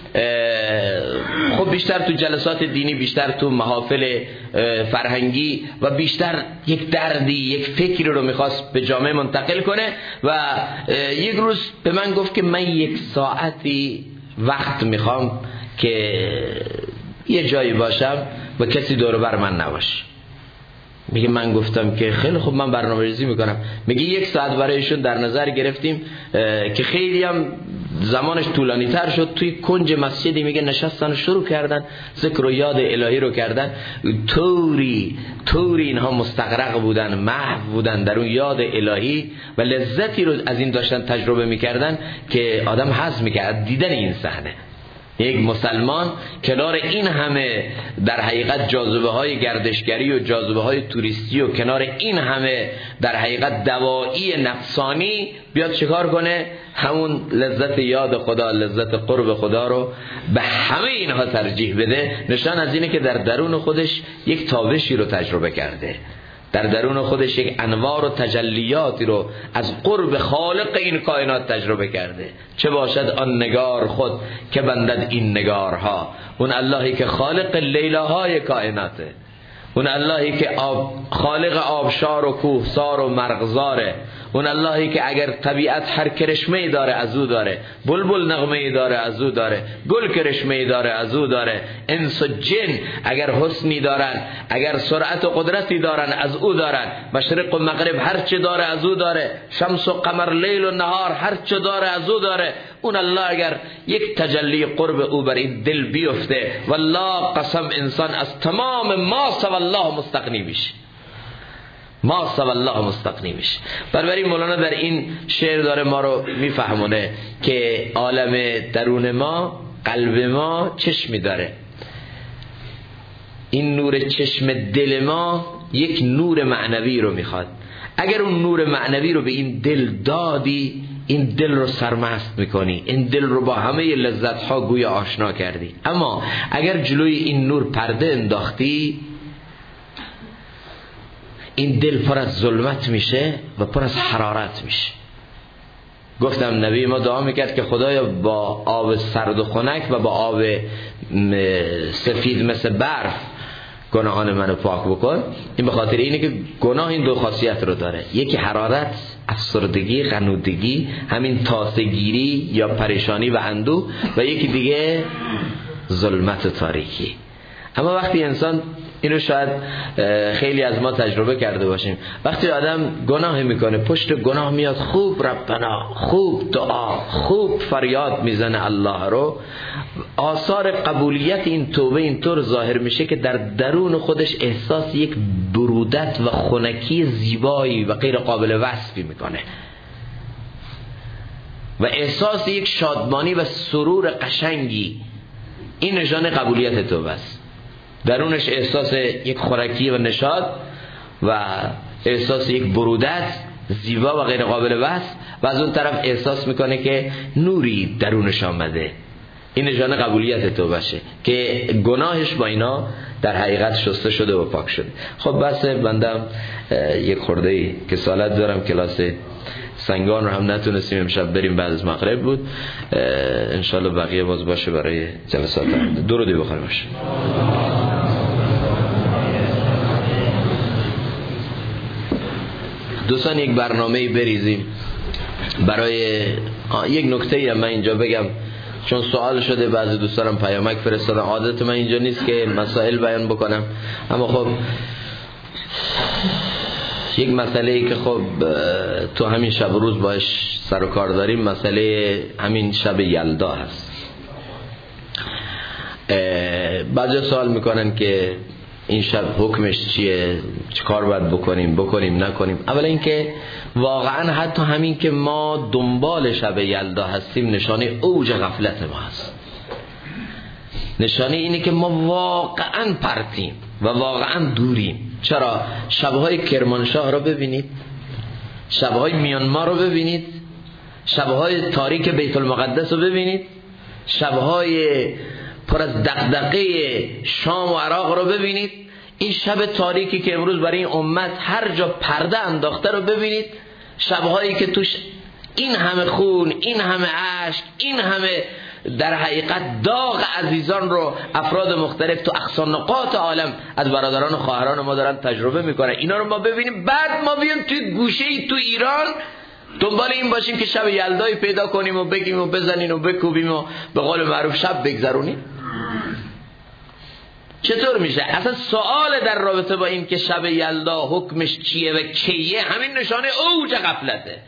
خب بیشتر تو جلسات دینی، بیشتر تو محافل فرهنگی و بیشتر یک دردی، یک فکری رو میخواست به جامعه منتقل کنه و یک روز به من گفت که من 1 ساعتی وقت میخوام که یه جایی باشم و کسی دور بر من نباشه. میگه من گفتم که خیلی خوب، من برنامه‌ریزی میکنم. میگه 1 ساعت برایشون در نظر گرفتیم که خیلی هم زمانش طولانی تر شد. توی کنج مسجدی میگه نشستن و شروع کردن ذکر و یاد الهی رو کردن. طوری اینها مستغرق بودن، محو بودن در اون یاد الهی و لذتی رو از این داشتن تجربه میکردن که آدم حظ میکرد دیدن این صحنه. یک مسلمان کنار این همه در حقیقت جاذبه های گردشگری و جاذبه های توریستی و کنار این همه در حقیقت دوایی نفسانی بیاد چیکار کنه؟ همون لذت یاد خدا، لذت قرب خدا رو به همه اینها ترجیح بده. نشان از اینه که در درون خودش یک تابشی رو تجربه کرده، در درون خودش یک انوار و تجلیاتی رو از قرب خالق این کائنات تجربه کرده. چه باشد آن نگار خود که بندد این نگارها، اون اللهی که خالق لیلاهای کائناته، اون اللهی که خالق آبشار و کوهسار و مرغزاره، اون اللهی که اگر طبیعت هر کرشمه‌ای داره از او داره، بلبل نغمه‌ای داره از او داره، گل کرشمه‌ای داره از او داره، انس و جن اگر حسنی دارن، اگر سرعت و قدرتی دارن از او دارن، مشرق و مغرب هر چه داره از او داره، شمس و قمر، لیل و نهار هر چه داره از او داره. اون الله اگر یک تجلی قرب او بر این دل بیفته، والله قسم انسان از تمام ما سوى الله مستغنی میشه، ما سوى الله مستغنی میشه. بنابراین مولانا در این شعر داره ما رو میفهمونه که عالم درون ما، قلب ما چشمی داره. این نور چشم دل ما یک نور معنوی رو میخواد. اگر اون نور معنوی رو به این دل دادی، این دل رو سرمست میکنی، این دل رو با همه لذت ها گویا آشنا کردی. اما اگر جلوی این نور پرده انداختی، این دل پر از ظلمت میشه و پر از حرارت میشه. گفتم نبی ما دعا میکرد که خدایا با آب سرد و خنک و با آب سفید مثل برف گناهان منو پاک بکن. این به خاطر اینه که گناه این 2 خاصیت رو داره، یکی حرارت، افسردگی، غنودگی، همین تاسه‌گیری یا پریشانی و اندوه، و یکی دیگه ظلمت و تاریکی. اما وقتی انسان، اینو شاید خیلی از ما تجربه کرده باشیم، وقتی آدم گناه میکنه، پشت گناه میاد خوب ربنا، خوب دعا، خوب فریاد میزنه الله رو، آثار قبولیت این توبه اینطور ظاهر میشه که در درون خودش احساس یک برودت و خنکی زیبایی و غیر قابل وصفی میکنه و احساس یک شادمانی و سرور قشنگی. این نشانه قبولیت توبه است. درونش احساس یک خنکی و نشاط و احساس یک برودت زیبا و غیر قابل وصف، و از اون طرف احساس میکنه که نوری درونش آمده. این نشانه قبولیت توبهشه که گناهش با اینا در حقیقت شسته شده و پاک شده. خب بس بندم یک خورده کسالت دارم، کلاس سنگان رو هم نتونستیم امشب بریم، بعد از مغرب بود. انشالله بقیه باز باشه برای جلسات آینده. درودی بخیر باشه. دوستان یک برنامه‌ای بریزیم برای یک نکته‌ای من اینجا بگم، چون سوال شده، بعضی دوستانم پیامک فرستادن. عادت من اینجا نیست که مسائل بیان بکنم، اما خب یک مسئله‌ای که خب تو همین شب و روز باش سر و کار داریم، مسئله همین شب یلدا هست. بعضی سوال میکنن که این شب حکمش چیه، چه کار باید بکنیم نکنیم. اولا اینکه واقعا حتی همین که ما دنبال شب یلدا هستیم نشانه اوج غفلت ما هست. نشانه اینه که ما واقعا پرتیم و واقعا دوریم. چرا؟ شبهای کرمانشاه رو ببینید، شبهای میانمار رو ببینید، شبهای تاریک بیت المقدس رو ببینید، شبهای پر از دغدغه شام و عراق رو ببینید. این شب تاریکی که امروز برای این امت هر جا پرده انداخته رو ببینید. شبهایی که توش این همه خون، این همه اشک، این همه در حقیقت داغ عزیزان رو افراد مختلف تو اقصا نقاط عالم از برادران و خواهران ما دارن تجربه میکنن. اینا رو ما ببینیم، بعد ما بیایم توی گوشه‌ای تو ایران دنبال این باشیم که شب یلدایی پیدا کنیم و بگیم و بزنیم و بکوبیم و به قول معروف شب بگذرونیم. چطور میشه؟ اصلا سوال در رابطه با این که شب یلدا حکمش چیه و کیه، همین نشانه اوج غفلته.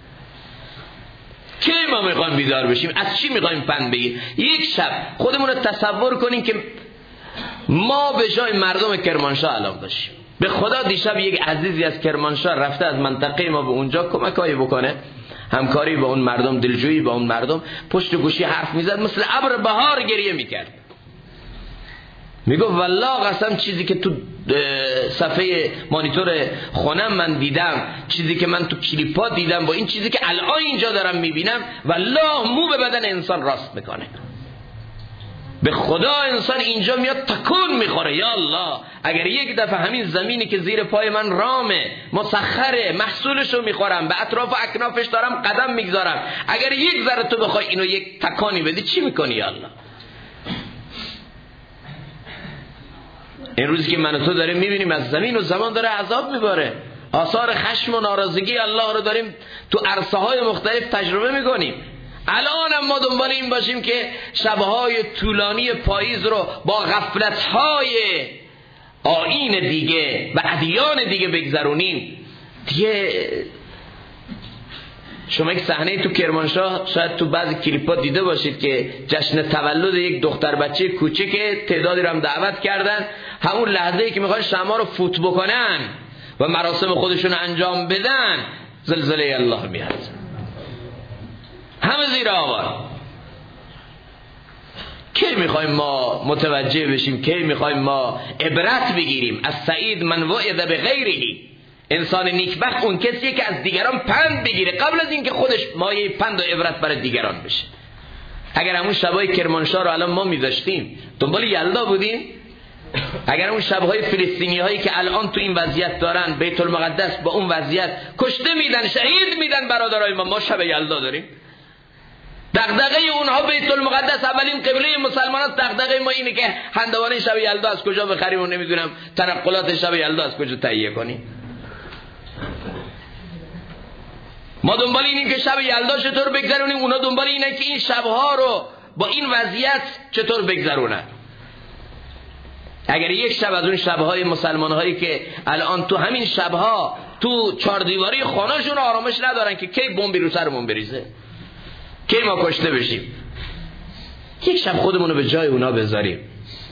کی ما میخوایم بیدار بشیم؟ از چی میخوایم پند بگیر؟ یک شب خودمون رو تصور کنیم که ما به جای مردم کرمانشاه الان باشیم. به خدا دیشب یک عزیزی از کرمانشاه رفته از منطقه ما به اونجا کمکایی بکنه، همکاری با اون مردم، دلجویی با اون مردم، پشت گوشی حرف میزد، مثل ابر بهار گریه میکرد. میگو والله قسم چیزی که تو صفحه مانیتور خونم من دیدم، چیزی که من تو کلیپا دیدم با این چیزی که الان اینجا دارم میبینم، والله مو به بدن انسان راست میکنه. به خدا انسان اینجا میاد تکون میخوره. یا الله اگر یک دفعه همین زمینی که زیر پای من رامه، مسخره، محصولشو میخورم، به اطراف و اکنافش دارم قدم میگذارم، اگر یک ذره تو بخوای اینو یک تکانی بدی چی میکنی؟ یا الله این روزی که من و تو داریم میبینیم از زمین و زمان داره عذاب میباره، آثار خشم و ناراضگی الله رو داریم تو عرصه های مختلف تجربه میکنیم. الان هم ما دنبال این باشیم که شبهای طولانی پاییز رو با غفلت‌های آیین دیگه و ادیان دیگه بگذرونیم. دیگه شما یک صحنه تو کرمانشاه شاید تو بعضی کلیپ‌ها دیده باشید که جشن تولد یک دختر بچه کوچیک تعدادی رو هم دعوت کردن، همون لحظه‌ای که میخوان شمع رو فوت بکنن و مراسم خودشون انجام بدن زلزله الله میاد، همه زیر آوار. کی میخوایم ما متوجه بشیم؟ کی میخوایم ما عبرت بگیریم؟ از سعید من وعد به غیره، انسان نیکبخت اون کسیه که از دیگران پند بگیره قبل از اینکه خودش مایه پند و عبرت برای دیگران بشه. اگر همون شبای کرمانشاه رو الان ما میذاشتیم دنبال یلدا بودیم، اگر اون شبهای فلسطینی هایی که الان تو این وضعیت دارن بیت المقدس با اون وضعیت کشته میدن، شهید میدن برادرای ما شب یلدا داریم؟ دغدغه اونها بیت المقدس، اولین قبله مسلمانان، دغدغه ما اینه که هندوانه شب یلدا از کجا بخریم و نمیدونم تنقلات شب یلدا از کجا تهیه کنیم. ما دنبال اینیم که شب یلدا چطور بگذرونیم، اونا دنبال اینه که این شبها رو با این وضعیت چطور بگذرونن. اگر یک شب از اون شبهای مسلمان‌هایی که الان تو همین شبها تو چهار دیواری خانه‌شون آرامش ندارن که کی بمبی رو سرمون بریزه، کی ما کشته بشیم، یک شب خودمون رو به جای اونا بذاریم.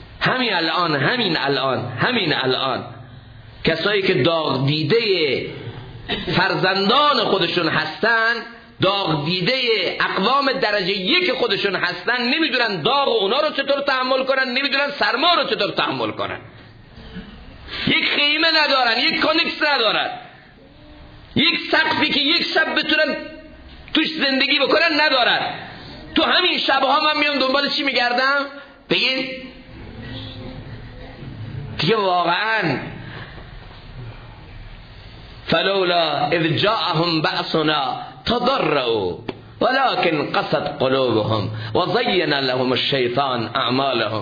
همین الان کسایی که داغ دیده فرزندان خودشون هستن، داغ دیده اقوام درجه یک خودشون هستن، نمیدونن داغ اونا رو چطور تحمل کنن، نمیدونن سرما رو چطور تحمل کنن. یک خیمه ندارن، یک کانکس ندارن، یک سقفی که یک شب بتونن توش زندگی بکنن ندارن. تو همین شبها من میام دنبال چی میگردم؟ بگید دیگه واقعا فلولا اذ جاءهم بأسنا تضرعوا ولكن قست قلوبهم وزين لهم الشیطان اعمالهم.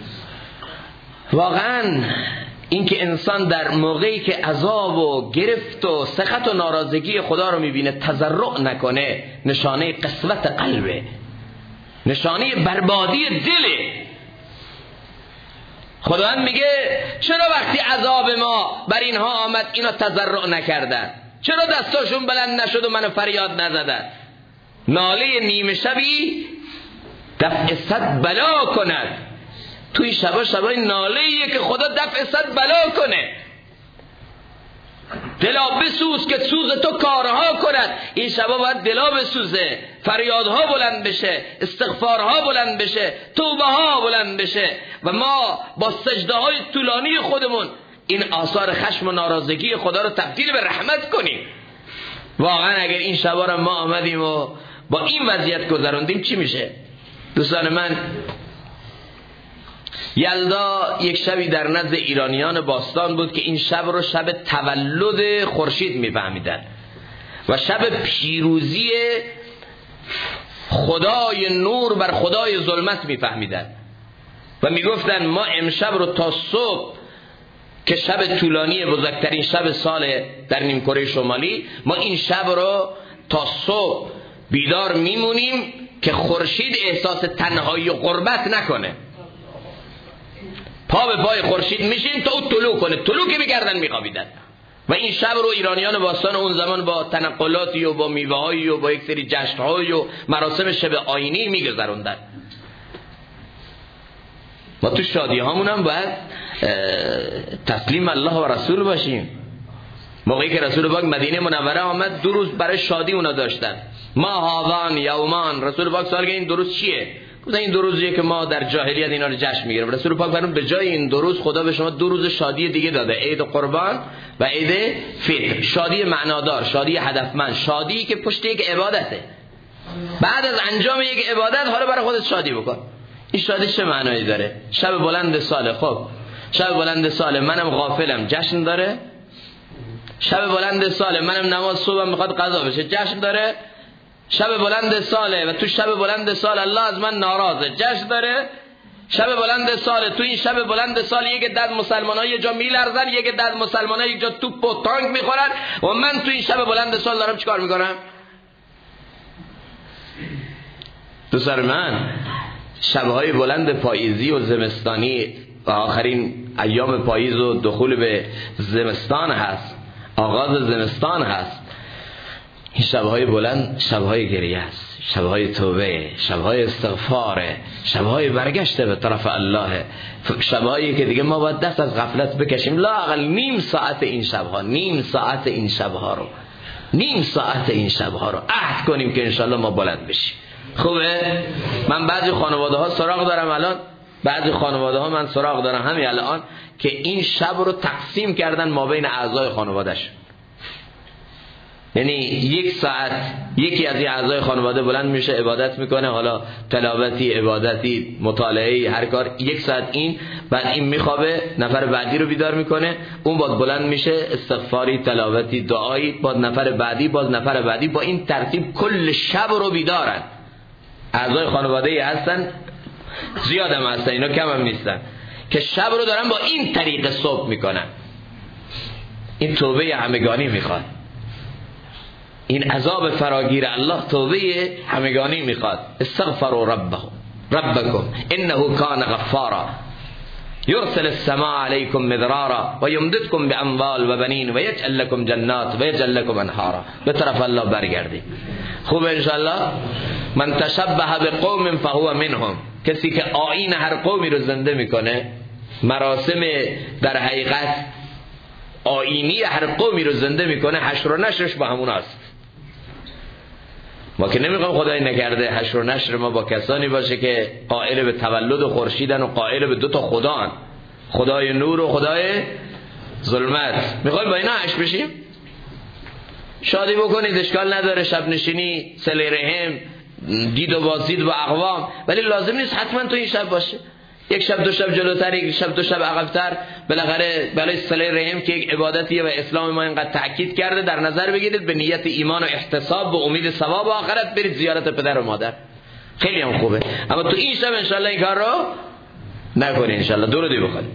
واقعا اینکه انسان در موقعی که عذاب و گرفت و سخط و ناراضگی خدا رو میبینه تضرع نکنه، نشانه قسوت قلبه، نشانه بربادی دله. خداوند میگه چرا وقتی عذاب ما بر اینها آمد اینا تضرع نکردن؟ چرا دستاشون بلند نشد و منو فریاد نزدن؟ ناله نیمه شبی دفع صد بلا کند. توی شبای ناله‌ایه که خدا دفع صد بلا کنه. دلا بسوز که سوز تو کارها کند. این شبا باید دلا بسوزه، فریادها بلند بشه، استغفارها بلند بشه، توبه ها بلند بشه و ما با سجده های طولانی خودمون این آثار خشم و ناراضگی خدا رو تبدیل به رحمت کنیم. واقعا اگر این شبا رو ما آمدیم و با این وضعیت گذروندیم چی میشه؟ دوستان من، یلدا یک شبی در نزد ایرانیان باستان بود که این شب رو شب تولد خورشید میفهمیدن و شب پیروزی خدای نور بر خدای ظلمت میفهمیدن و میگفتن ما امشب رو تا صبح که شب طولانی بزرگترین شب سال در نیمکره شمالی، ما این شب رو تا صبح بیدار میمونیم که خورشید احساس تنهایی و غربت نکنه. پا به پای خورشید میشیم تا او طلوع کنه، طلوع که میگردن میخوابیدن. و این شب رو ایرانیان باستان اون زمان با تنقلاتی و با میوه‌هایی و با یک سری جشن‌های و مراسم شب آیینی میگذروندن. ما تو شادی هامون هم باید تسلیم الله و رسول باشیم. موقعی که رسول پاک مدینه منوره آمد 2 روز برای شادی اونا داشتن. ما هاوان یومان، رسول پاک سوال این 2 روز چیه؟ گفتن این 2 روزیه که ما در جاهلیت اینا رو جشن میگیریم. رسول پاک فرمود به جای این 2 روز خدا به شما 2 روز شادی دیگه داده، عید قربان و عید فطر. شادی معنادار، شادی هدفمند، شادی که پشت یک عبادته. بعد از انجام یک عبادت حالا برای خودت شادی بکن. این شادی چه معنایی داره؟ شب بلند ساله، خب شب بلند ساله منم غافلم، جشن داره. شب بلند ساله منم نماز صبحم میخواد قضا بشه، جشن داره. شب بلند ساله و تو شب بلند سال الله از من ناراضه، جشن داره. شب بلند ساله، تو این شب بلند سال یک دد مسلمان‌ها یه جا میلرزن، یک دد مسلمان‌ها یک جا توپ و تانک میخورن و من تو این شب بلند سال دارم چیکار میکنم؟ دوستان من، شب‌های بلند پاییزی و زمستانی و آخرین ایام پاییز و دخول به زمستان هست، آغاز زمستان هست. این شب‌های بلند شب‌های گریه است، شب‌های توبه، شب‌های استغفار، شب‌های برگشت به طرف الله، شب‌هایی که دیگه ما باید دست از غفلت بکشیم. لااقل نیم ساعت این شب‌ها، نیم ساعت این شب‌ها رو عهد کنیم که انشالله ما بلند بشیم. خوبه؟ من بعضی خانواده ها سراغ دارم الان، بعضی خانواده ها من سراغ دارم همین الان که این شب رو تقسیم کردن ما بین اعضای خانواده‌اش. یعنی 1 ساعت یکی از این اعضای خانواده بلند میشه عبادت میکنه، حالا تلاوتی، عبادتی، مطالعه‌ای، هر کار، 1 ساعت این، بعد این میخوابه، نفر بعدی رو بیدار میکنه، اون باز بلند میشه استغفاری، تلاوتی، دعایی، باز نفر بعدی، باز نفر بعدی، با این ترتیب کل شب رو بیدارن. اعضای خانواده‌ای هستن، زیادم هستن، اینا کم هم نیستن که شب رو دارن با این طریق صبح میکنن. این توبه همگانی میخواد، این عذاب فراگیر الله توبه همگانی میخواد. استغفروا ربکم انه کان غفارا یرسل السماء علیکم مدرارا و یمددکم باموال و بنین و یجعل لكم جنات و یجعل لكم انهارا. به طرف الله برگردید. خوب انشاءالله. من تشبه بقوم فهو منهم. کسی که آیین هر قومی رو زنده میکنه، مراسم در حقیقت آیینی هر قومی رو زنده میکنه، حشر و نشرش با همون است. ما که نمیخوام خدای نکرده حشر و نشر ما با کسانی باشه که قائل به تولد خورشیدن و قائل به 2 تا خدان، خدای نور و خدای ظلمت. میخوایم با اینا حشر بشیم؟ شادی بکنید، اشکال نداره، شب نشینی، صله رحم، دید و بازدید با اقوام، ولی لازم نیست حتما تو این شب باشه. 1 شب 2 شب جلوتر، 1 شب 2 شب عقب‌تر، بالاخره برای صله رحم که یک عبادتیه و اسلام ما اینقدر تاکید کرده، در نظر بگیرید به نیت ایمان و احتساب و امید ثواب آخرت برید زیارت پدر و مادر، خیلی هم خوبه. اما تو این شب انشالله این کار رو نکنید. انشالله درودی بخونید.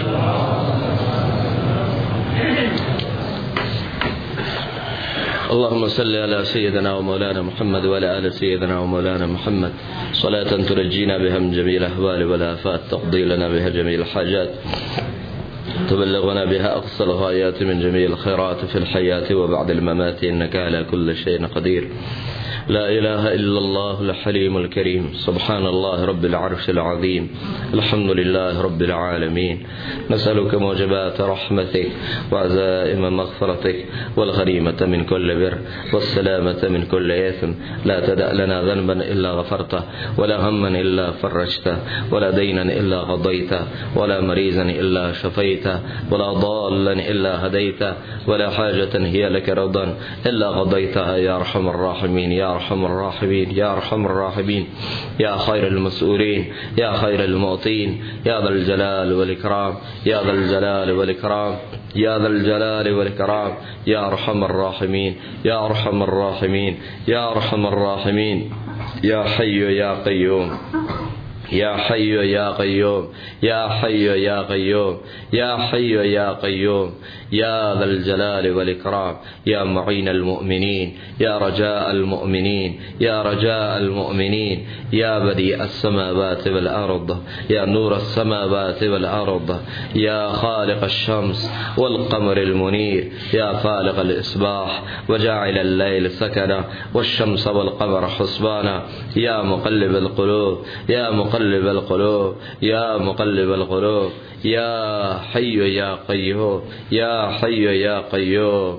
اللهم صل على سيدنا ومولانا محمد وعلى آل سيدنا ومولانا محمد صلاة تنجينا بها من جميع الأهوال والآفات، تقضي لنا بها جميع الحاجات، تبلغنا بها أقصى الغايات من جميع الخيرات في الحياة وبعد الممات، إنك على كل شيء قدير. لا إله إلا الله الحليم الكريم. سبحان الله رب العرش العظيم. الحمد لله رب العالمين. نسألك موجبات رحمتك وعزائم مغفرتك والغنيمة من كل بر والسلامة من كل إثم. لا تدع لنا ذنبا إلا غفرته، ولا هما إلا فرجته، ولا دينا إلا قضيته، ولا مريضا إلا شفيته، ولا ضالا إلا هديته، ولا حاجة هي لك رضا إلا قضيتها يا أرحم الراحمين. يا أرحم الراحمين يا أرحم الراحمين يا خير المسؤولين يا خير المعطين يا ذا الجلال والإكرام يا ذا الجلال والإكرام يا ذا الجلال والإكرام يا أرحم الراحمين يا أرحم الراحمين يا أرحم الراحمين يا حي يا قيوم يا حي يا قيوم يا حي يا قيوم يا حي يا قيوم يا ذا الجلال والإكرام يا معين المؤمنين يا رجاء المؤمنين يا رجاء المؤمنين يا بديع السماوات والأرض يا نور السماوات والأرض يا خالق الشمس والقمر المنير يا فالق الإصباح وجاعل الليل سكنا والشمس والقمر حسبانا يا مقلب القلوب يا مقلب القلوب يا مقلب القلوب يا حي يا قيوم يا حي يا قيوم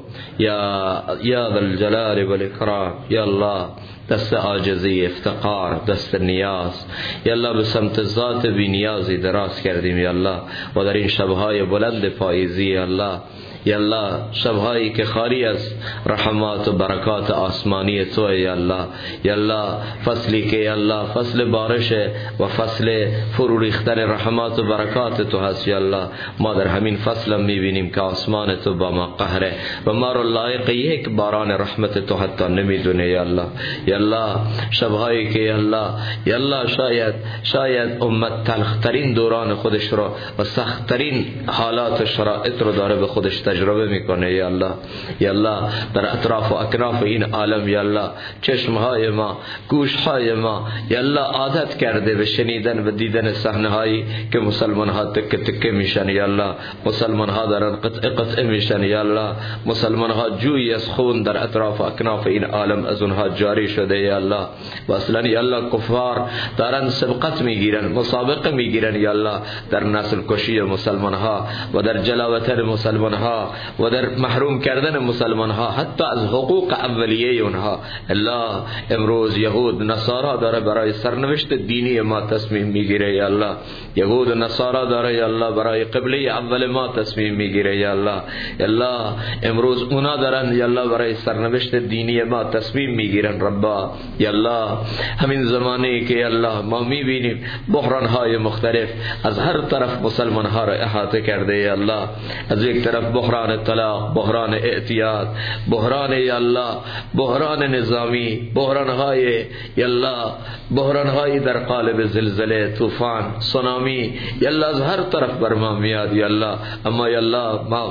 يا ذا الجلال والإكرام يا الله دست عاجزی افتقار دست نیاز یا الله به سمت ذات بی نیازی دراز کردیم یا الله و در این شبهای بلند پاییزی یا الله یا الله شبهایی که خالی از رحمات و برکات آسمانی تو یا الله یا الله فصلی که یا الله فصل بارش و فصل فرو ریختن رحمات و برکات تو هست یا الله ما در همین فصل میبینیم که آسمان تو با ما قهره و ما رو لایق یک باران رحمت تو حتی نمیدونه یا الله یا الله شبهایی که یا الله شاید امت تلخترین دوران خودش رو و سختترین حالات و شرایط رو داره به خودش تجربه میکنه یا الله در اطراف و اکناف این عالم یا الله چشمهای ما گوشهای ما یا الله عادت کرده به شنیدن و دیدن صحنه‌هایی که مسلمان ها تکه تکه میشن یا الله مسلمان ها دارن قطعه میشن یا الله مسلمان ها جویی از خون در اطراف و اکناف این عالم از اونها جاری شده یا الله و اصلا یا الله کفار دارن سبقت میگیرن مسابقه میگیرن یا الله در نسل کشی مسلمان ها و در جلاوطن مسلمان ها و در محروم کردن مسلمان ها حتی از حقوق اولیه اونها. الله امروز یهود نصارا داره برای سرنوشت دینی ما تصمیم میگیره یا الله یهود و نصارا داره یا الله برای قبله اول ما تصمیم میگیره یا الله امروز اونا دارن یا الله برای سرنوشت دینی ما تصمیم میگیرن ربا یا الله همین زمانی که یا الله ما میبینیم بحران های مختلف از هر طرف مسلمان ها را احاطه کرده یا الله از یک طرف بحران طلاق بحران اعتیاد بحران یا الله بحران نظامی بحران های یا الله بحران های در قالب زلزله طوفان سونامی یا الله از هر طرف بر ما میاد یا الله اما یا الله ما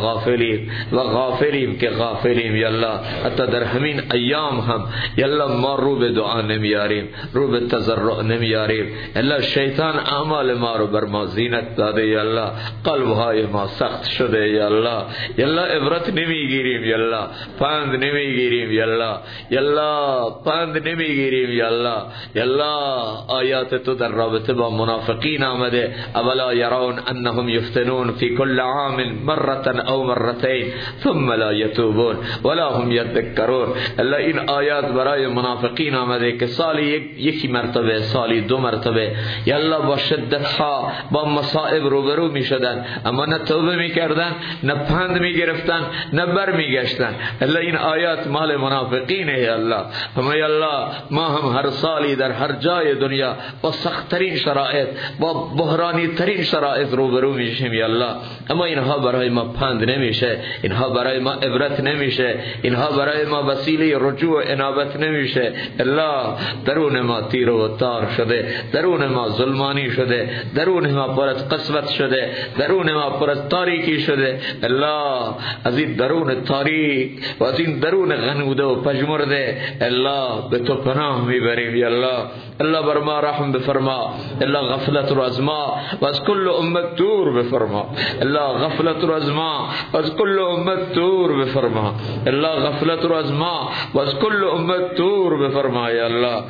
غافلیم که غافلیم یا الله حتی در همین ایام هم یا الله ما رو به دعا نمیاریم رو به تضرع نمیاریم الله شیطان اعمال ما رو بر ما زینت داده یا الله قلب های ما سخت شده یا الله عبرت نمیگیریم یا الله پند نمیگیریم یا الله پند نمیگیریم یا الله آیات تو در رابطه با منافقین آمده اولا یرون انهم یفتنون فی کل عام مرة او مرتين ثم لا یتوبون ولا هم یذکرون. الله این آیات برای منافقین آمده که سالی یکی مرتبه سالی دو مرتبه یا الله با شدت ها با مصائب روبرو می شدن اما نه توبه می کردن نه پند می گرفتن نه بر می گشتن. الله این آیات مال منافقینه یا الله. اما یا الله ما هم هر سالی در هر جای دنیا با سخت‌ترین شرایط با بحرانی ترین شرایط روبرو میشیم یا الله اما اینها برای ما پند نمیشه اینها برای ما عبرت نمیشه اینها برای ما وسیله رجوع و انابت نمیشه. الله درون ما تیر و تار شده درون ما ظلمانی شده درون ما پر از قسوت شده درون ما پر از تاریکی شده. الله از این درون تاریک و از این درون غنوده و پژمرده الله به تو پناه میبریم یا الله بر ما رحم بفرما. الله غفلت رو از ما و از کل امت دور بفرما. الله غفلت رو از ما و از کل امت دور بفرما. الله غفلت رو از ما و از کل امت دور بفرما یا الله.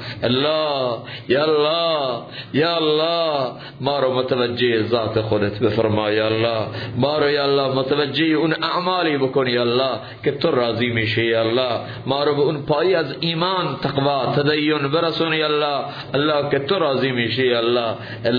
یا الله ما رو متوجه ذات خودت بفرما یا الله. ما رو یا الله متوجه اون اعمالی بکن یا الله که تو راضی میشی یا الله. ما رو به اون پایی از ایمان تقوا تدین برسون یا الله الله که تو راضی میشی یا الله.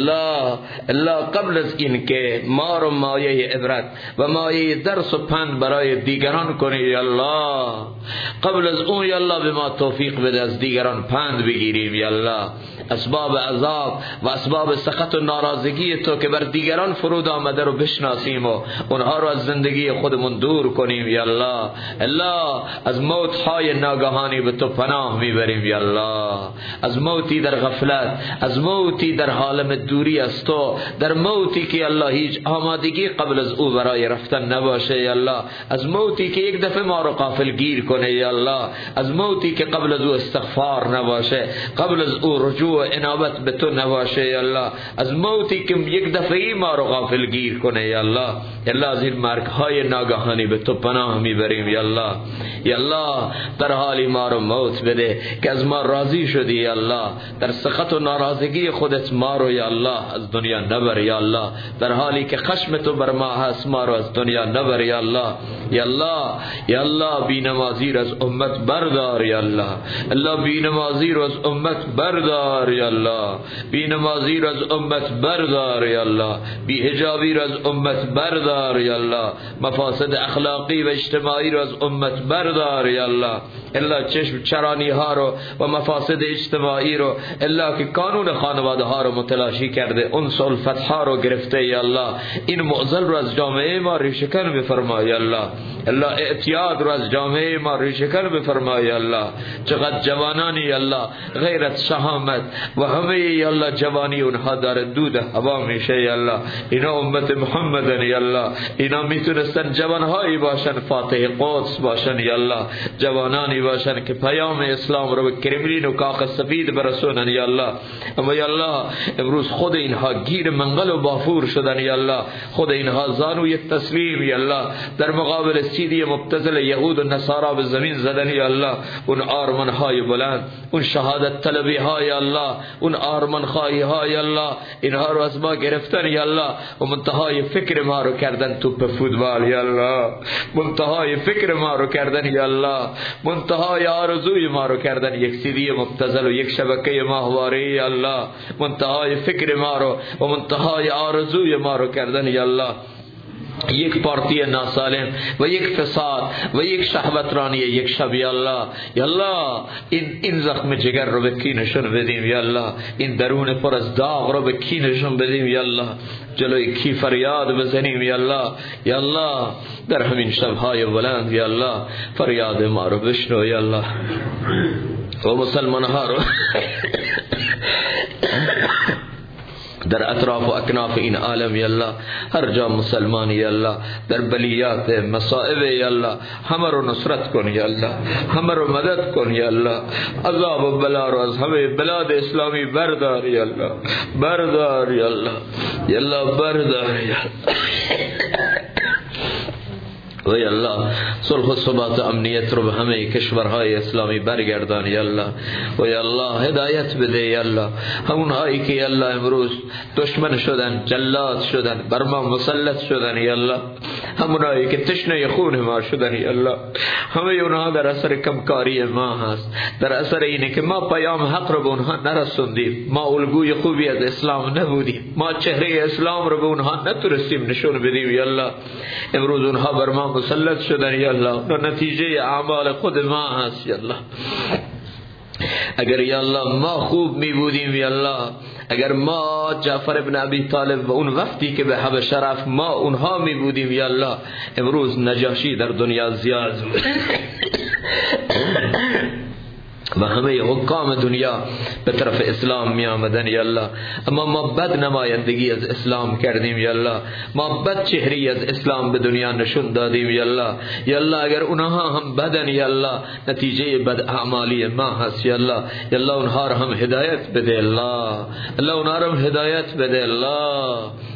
الله قبل از این که ما رو مایه عبرت و مایه درس و پند برای دیگران کنی یا الله، قبل از اون یا الله به ما توفیق بده از دیگران پند بگیریم یا الله. اسباب عذاب و اسباب سخط و ناراضگی تو که بر دیگران فرود آمده رو بشناسیم و اونها رو از زندگی خودمون دور کنیم یا الله. الله از موت های ناگهانی به تو پناه میبریم یا الله، از موتی در غفلت، از موتی در حالم دوری از تو، در موتی که الله هیچ آمادگی قبل از او برای رفتن نباشه یا الله، از موتی که یک دفعه ما رو غافل گیر کنه یا الله، از موتی که قبل از او استغفار نباشه، قبل از او رجوع و انابت به تو نباشه یا الله، از موتی که یک دفعه ما رو غافل گیر کنه یا الله. یا الله از این مرگ های ناگهانی به تو پناه میبریم یا الله. یا الله در حالی ما رو موت بده که از ما راضی شدی یا الله، در سخط و ناراضگی خودت ما رو یا الله از دنیا نبر یا الله، در حالی که خشم تو بر ما هست ما رو از دنیا نبر یا الله. یا الله یا الله بی نمازی رو از امت بردار یا الله. الله بی نمازی رو از امت بردار یا الله، بی نمازی رو از امت بردار یا الله، بی حجابی رو از امت بردار یا الله، مفاسد اخلاقی و اجتماعی رو از امت بردار یا الله. الله چشم چرانی ها رو و مفاسد اجتماعی رو، الله که قانون خانواده ها رو متلاشی کرده، اون سلفت ها رو گرفته یا الله، این معضل رو از جامعه ما ریشه‌کن بفرما یا الله. الله اعتیاد رو از جامعه ما ریشه‌کن بفرما یا الله. چقدر جوانانی یا الله غیرت، شهامت و همه یا الله جوانی اونها داره دود هوا میشه یا الله. اینا امت محمدن یا الله، اینا میتونستن جوانهایی باشن فاتح قدس باشن یا الله، جوانانی باشن که پیام اسلام رو به کرملین و کاخ سفید برسونن یا الله. اما یا الله امروز خود اینها گیر منقل و بافور شدن یا الله، خود اینها زانوی تسلیم یا الله در مقابل سیدی مبتذل یهود و نصارا به زمین زدن یا الله. اون آرمان های بلند، اون شهادت طلبی های الله، اون آرمان خواهی های الله، اینها رو از ما گرفتن یا الله و منتهای فکر ما رو کردن توپ فوتبال یا الله، منتهای فکر ما رو کردن یا الله، منتهای آرزوی ما رو کردن یک سیدی مبتذل و یک شبکه ماهواره یا الله، منتهای فکر ما رو و منتهای آرزوی ما رو کردن یا الله. یک پارتی ناسالم و یک فساد و یک شهوترانی یک شب یا الله. یا الله این زخم جگر رو به کینشون بدیم یا الله، این درون پر از داغ رو به کینشون بدیم یا الله، جلوی کی فریاد بزنیم یا الله. یا الله در همین شبهای بلند یا الله فریاد ما رو بشنو یا الله و مسلمان ها رو در اطراف و اکناف این عالم یا الله، هر جا مسلمانی یا الله در بلیات مصائب یا الله همه رو نصرت کن یا الله، همه رو مدد کن یا الله، عذاب و بلا رو از همه بلاد اسلامی بردار یا الله، بردار یا الله، یا الله بردار یا و یا الله صلح و ثبات امنیت رو به همه کشورهای اسلامی برگردان یا الله. و یا الله هدایت بده یا الله همونهایی که یا الله امروز دشمن شدن، جلاد شدن، بر ما مسلط شدن یا الله، همونهایی که تشنه خون ما شدن یا الله، همه اونها در اثر کمکاری ما هست، در اثر اینه که ما پیام حق رو به اونها نرسوندیم، ما الگوی خوبی از اسلام نبودیم، ما چهره اسلام رو به اونها نتونستیم نشون بدیم یا الله. امروز اونها بر ما مسلط شدن یا الله و نتیجه اعمال خود ما هست یا الله. اگر یا الله ما خوب می بودیم یا الله، اگر ما جعفر ابن ابی طالب و اون وقتی که به حبشه رفت ما اونها می بودیم یا الله، امروز نجاشی در دنیا زیاد و همه حکام دنیا به طرف اسلام می آمدن یا الله. اما ما بد نمایندگی از اسلام کردیم یا الله، ما بد چهری از اسلام به دنیا نشون دادیم یا الله. یا الله اگر اونها هم بدن یا الله، نتیجه بد اعمالی ما هست یا الله. یا الله اونها رو هم هدایت بده الله، الله اونها رو هم هدایت بده الله.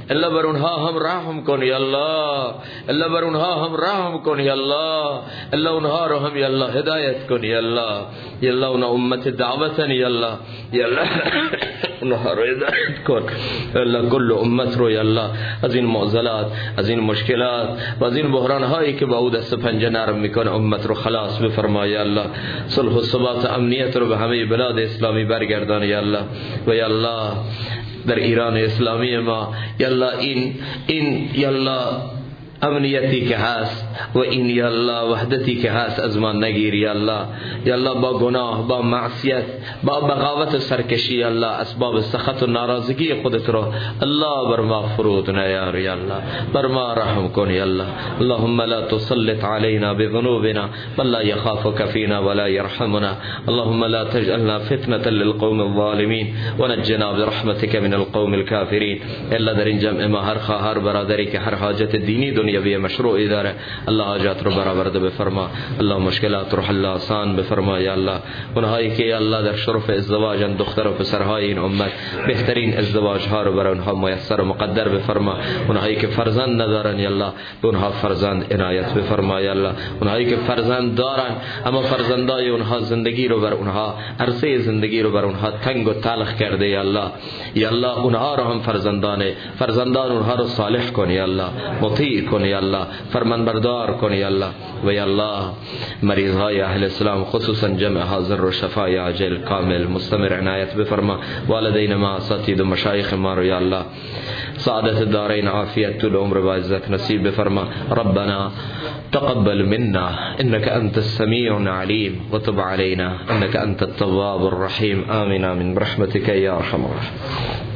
الا بر اونها هم رحم کن یا الله، الا بر اونها هم رحم کن یا الله، الا اونها رو هم یا الله هدایت کن یا الله، یا الله اونها امت دعوتن یا الله، یا الله اونها رو هدایت کن یا الله، کل امت رو یا الله از این معضلات، از این مشکلات و از این بحران هایی که با او دست پنجه نرم میکنه امت رو خلاص بفرما یا الله، صلح و ثبات امنیت رو به همه بلاد اسلامی برگردان یا الله. و یا الله در ایران اسلامی ما یا الله این یا الله امنیتی که هست و این یا الله وحدتی که هست از ما نگیر یا الله. یا الله با گناه، با معصیت، با بغاوت و سرکشی یا الله اسباب سخط و ناراضگی خودت رو الله بر ما فرود نیار یا الله، بر ما رحم کن یا الله. اللهم لا تسلط علينا بذنوبنا من لا يخافك فينا ولا يرحمنا. اللهم لا تجعلنا فتنة للقوم الظالمين ونجنا برحمتك من القوم الكافرين. الا در این جمع ما هر خواهر برادری که هر حاجت دینی دنیوی مشروعی داره الله حاجات رو برآورده بفرما، الله مشکلات رو حل آسان بفرما یا الله. اونهایی که یا الله در شرف ازدواجن، دختر و پسرهای این امت، بهترین ازدواج ها رو برای اونها میسر و مقدر بفرما. اونهایی که فرزند ندارن یا الله به اونها فرزند عنایت بفرما یا الله. اونهایی که فرزند دارن اما فرزندای اونها زندگی رو بر اونها، عرصه زندگی رو بر اونها تنگ و تلخ کرده یا الله، یا الله اونها رو هم فرزندان اونها رو صالح کن یا الله، مطیع کن یا الله، فرمان بردار کن یا الله. و یا الله مریض های اهل اسلام خصوصا جمع حاضر و شفای عاجل کامل مستمر عنایت بفرما. والدین ما، اساتید و مشایخ ما رو یا الله سعادت دارین، عافیت طول عمر و عزت نصیب بفرما. ربنا تقبل منا انك انت السميع العليم وتب علينا انك انت التواب الرحيم. آمين آمين برحمتك يا ارحم الراحمين.